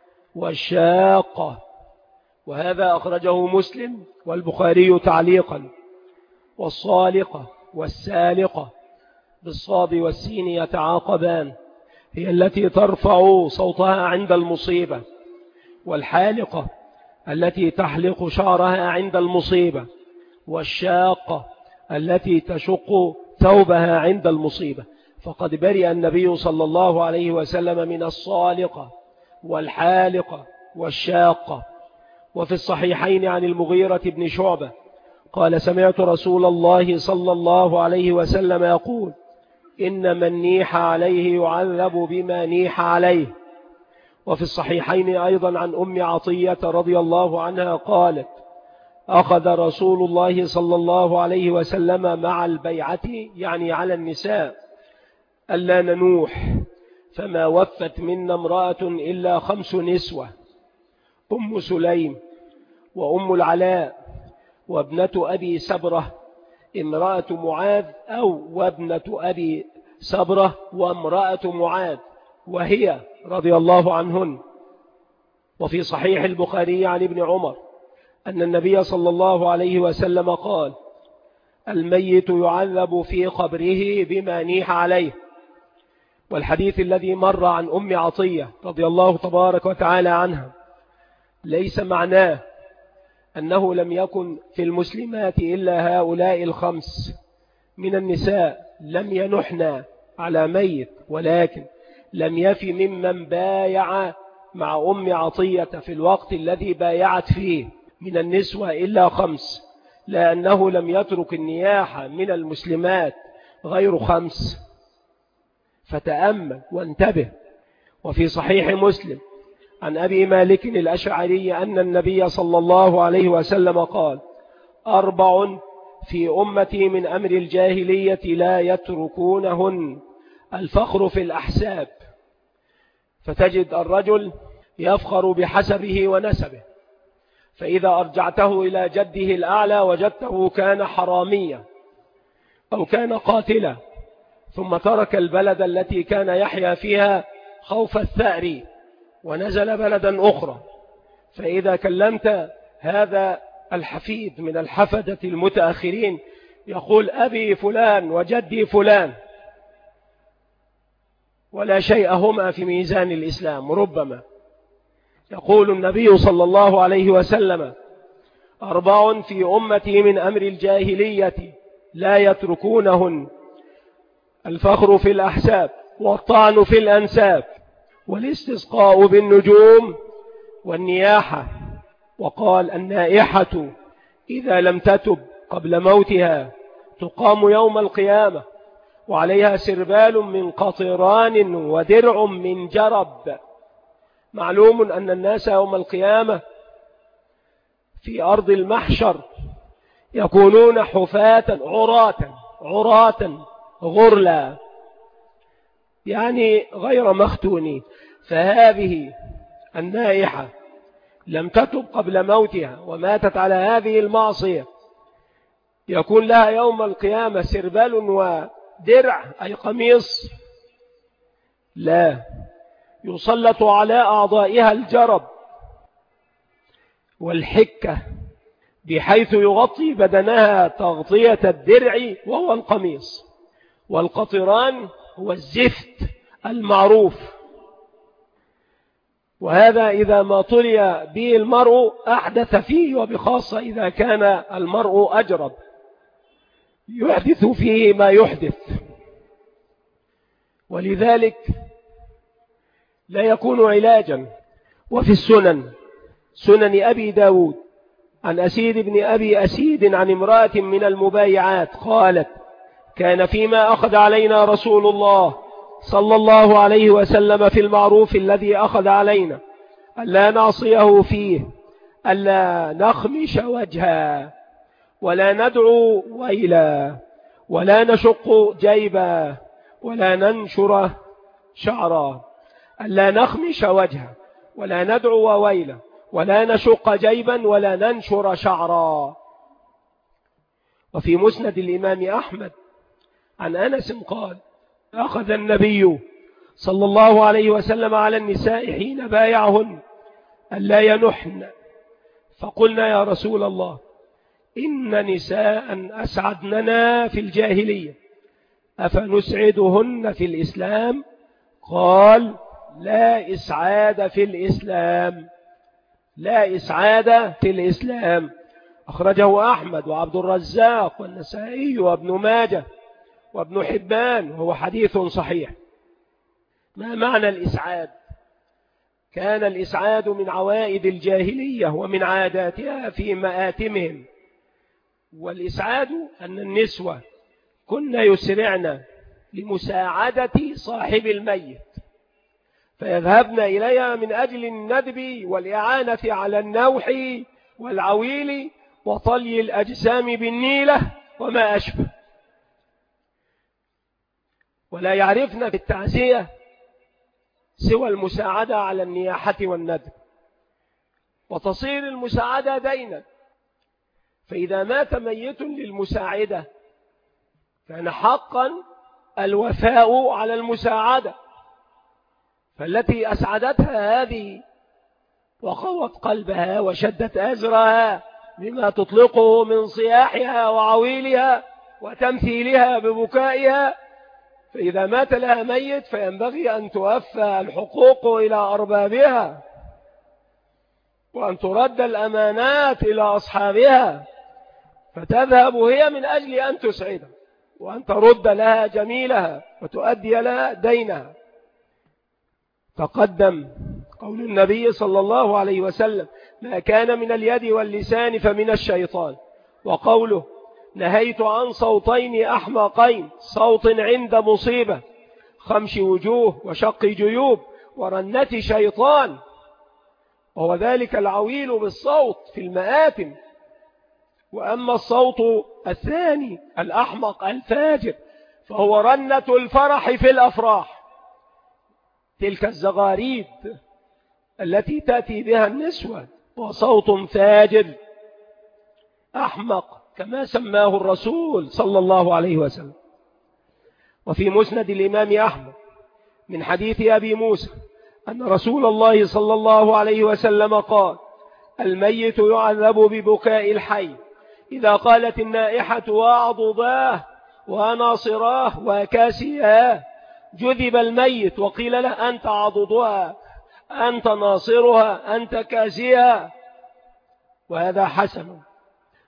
والشاقة. وهذا أخرجه مسلم والبخاري تعليقا. والصالقة والسالقة بالصاد والسين يتعاقبان، هي التي ترفع صوتها عند المصيبة، والحالقة التي تحلق شعرها عند المصيبة، والشاقة التي تشق ثوبها عند المصيبة. فقد برئ النبي صلى الله عليه وسلم من الصالقة والحالقة والشاقة. وفي الصحيحين عن المغيرة بن شعبة قال: سمعت رسول الله صلى الله عليه وسلم يقول: إن من نيح عليه يعذب بما نيح عليه. وفي الصحيحين أيضا عن أم عطية رضي الله عنها قالت: أخذ رسول الله صلى الله عليه وسلم مع البيعة، يعني على النساء، ألا ننوح، فما وفت منا امرأة إلا 5 نسوة: أم سليم وأم العلاء وابنة أبي سبرة امرأة معاذ، أو وابنة أبي سبرة وامرأة معاذ، وهي رضي الله عنهن. وفي صحيح البخاري عن ابن عمر أن النبي صلى الله عليه وسلم قال: الميت يعذب في قبره بما نيح عليه. والحديث الذي مر عن أم عطية رضي الله تبارك وتعالى عنها ليس معناه أنه لم يكن في المسلمات إلا هؤلاء 5 من النساء لم ينحن على ميت، ولكن لم يف ممن بايع مع أم عطية في الوقت الذي بايعت فيه من النسوة إلا 5، لأنه لم يترك النياحة من المسلمات غير 5. فتأمل وانتبه. وفي صحيح مسلم عن أبي مالك الأشعري أن النبي صلى الله عليه وسلم قال: 4 في أمتي من أمر الجاهلية لا يتركونهن: الفخر في الأحساب، فتجد الرجل يفخر بحسبه ونسبه، فإذا أرجعته إلى جده الأعلى وجدته كان حراميا أو كان قاتلا، ثم ترك البلد التي كان يحيا فيها خوف الثأر ونزل بلدا أخرى. فإذا كلمت هذا الحفيد من الحفدة المتأخرين يقول: أبي فلان وجدي فلان، ولا شيء هما في ميزان الإسلام. ربما يقول النبي صلى الله عليه وسلم: 4 في أمتي من أمر الجاهلية لا يتركونهن: الفخر في الأحساب، والطعن في الأنساب، والاستسقاء بالنجوم، والنياحة. وقال: النائحة إذا لم تتب قبل موتها تقام يوم القيامة وعليها سربال من قطران ودرع من جرب. معلوم أن الناس يوم القيامة في أرض المحشر يكونون حفاة عراة غرلا، يعني غير مختونين. فهذه النائحة لم تتب قبل موتها وماتت على هذه المعصية يكون لها يوم القيامة سربال ودرع، أي قميص، لا، يسلط على أعضائها الجرب والحكة بحيث يغطي بدنها تغطية الدرع وهو القميص، والقطران هو الزفت المعروف. وهذا إذا ما طلي به المرء أحدث فيه، وبخاصة إذا كان المرء أجرب يحدث فيه ما يحدث، ولذلك لا يكون علاجا. وفي سنن أبي داود عن أسيد بن أبي أسيد عن امرأة من المبايعات قالت: كان فيما أخذ علينا رسول الله صلى الله عليه وسلم في المعروف الذي أخذ علينا ألا نعصيه فيه، ألا نخمش وجها، ولا ندعو ويلا، ولا نشق جيبا، ولا ننشر شعرا. ألا نخمش وجها، ولا ندعو ويلا، ولا نشق جيبا، ولا ننشر شعرا. وفي مسند الإمام أحمد عن أنس قال: أخذ النبي صلى الله عليه وسلم على النساء حين بايعهن ألا ينحن، فقلنا: يا رسول الله، إن نساء أسعدننا في الجاهلية أفنسعدهن في الإسلام؟ قال: لا إسعاد في الإسلام، لا إسعاد في الإسلام. أخرجه أحمد وعبد الرزاق والنسائي وابن ماجه وابن حبان، وهو حديث صحيح. ما معنى الإسعاد؟ كان الإسعاد من عوائد الجاهلية ومن عاداتها في مآتمهم. والإسعاد أن النسوة كن يسرعن لمساعدة صاحب الميت، فيذهبن إليها من أجل الندب والإعانة على النوح والعويل وطلي الأجسام بالنيلة وما أشبه، ولا يعرفن في التعزية سوى المساعدة على النياحة والندب، وتصير المساعدة دينا. فإذا مات ميت للمساعدة كان حقا الوفاء على المساعدة، فالتي أسعدتها هذه وقوت قلبها وشدت أزرها بما تطلقه من صياحها وعويلها وتمثيلها ببكائها، فإذا مات لها ميت فينبغي أن توفى الحقوق إلى أربابها، وأن ترد الأمانات إلى أصحابها، فتذهب هي من أجل أن تسعدها، وأن ترد لها جميلها وتؤدي لها دينها. تقدم قول النبي صلى الله عليه وسلم: ما كان من اليد واللسان فمن الشيطان. وقوله: نهيت عن صوتين أحمقين، صوت عند مصيبة، خمش وجوه وشق جيوب ورنة شيطان، وهو ذلك العويل بالصوت في المآتم. وأما الصوت الثاني الأحمق الفاجر فهو رنة الفرح في الأفراح، تلك الزغاريد التي تأتي بها النسوة، وصوت فاجر أحمق كما سماه الرسول صلى الله عليه وسلم. وفي مسند الإمام أحمد من حديث أبي موسى أن رسول الله صلى الله عليه وسلم قال: الميت يعذب ببكاء الحي، إذا قالت النائحة وعضضاه وناصراه وكاسياه جذب الميت وقيل له: أنت عضضها، أنت ناصرها، أنت كاسيها. وهذا حسن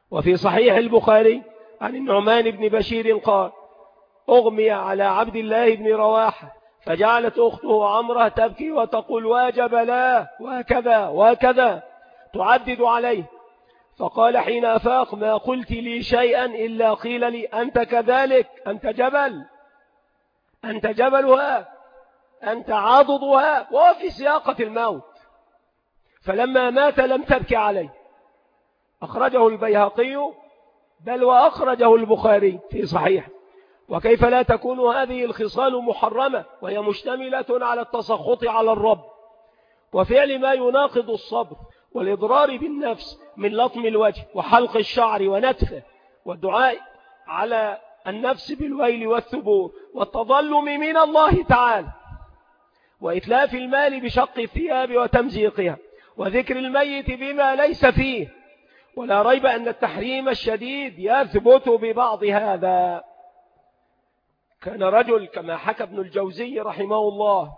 وفي صحيح البخاري عن النعمان بن بشير قال: أغمي على عبد الله بن رواحة فجعلت أخته عمرة تبكي وتقول: واجب لا وكذا وكذا، تعدد عليه. فقال حين أفاق: ما قلت لي شيئا إلا قيل لي أنت كذلك، أنت جبل، أنت جبلها، أنت عاضدها. وهو في سياقة الموت. فلما مات لم تبكي عليه. أخرجه البيهقي بل وأخرجه البخاري في صحيح. وكيف لا تكون هذه الخصال محرمة وهي مشتملة على التسخط على الرب وفعل ما يناقض الصبر والإضرار بالنفس من لطم الوجه وحلق الشعر ونتفه والدعاء على النفس بالويل والثبور والتظلم من الله تعالى وإتلاف المال بشق الثياب وتمزيقها وذكر الميت بما ليس فيه. ولا ريب أن التحريم الشديد يثبت ببعض هذا. كان رجل كما حكى ابن الجوزي رحمه الله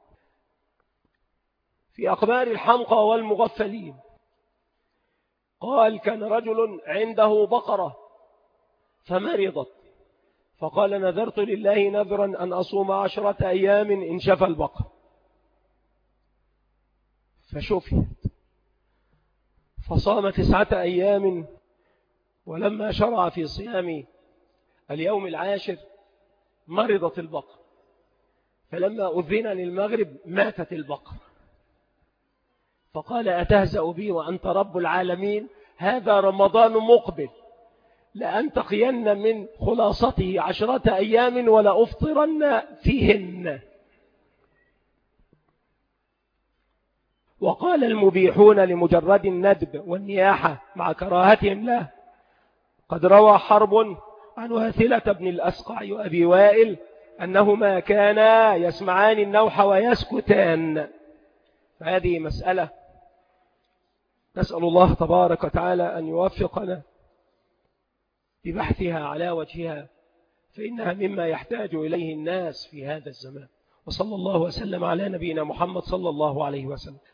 في أخبار الحمقى والمغفلين، قال: كان رجل عنده بقرة فمرضت، فقال: نذرت لله نذرا أن أصوم 10 أيام إن شفى البقر، فشفيت، فصام 9 أيام، ولما شرع في صيام اليوم 10 مرضت البقر، فلما أذن للمغرب ماتت البقر، فقال: أتهزأ بي وأنت رب العالمين؟ هذا رمضان مقبل، لأنتقين من خلاصته 10 أيام ولا أفطرن فيهن. وقال المبيحون لمجرد الندب والنياحة مع كراهتهم له: قد روى حرب عن واثلة بن الأسقع وأبي وائل أنهما كانا يسمعان النوح ويسكتان. فهذه مسألة نسأل الله تبارك وتعالى أن يوفقنا ببحثها على وجهها، فإنها مما يحتاج إليه الناس في هذا الزمان. وصلى الله وسلم على نبينا محمد صلى الله عليه وسلم.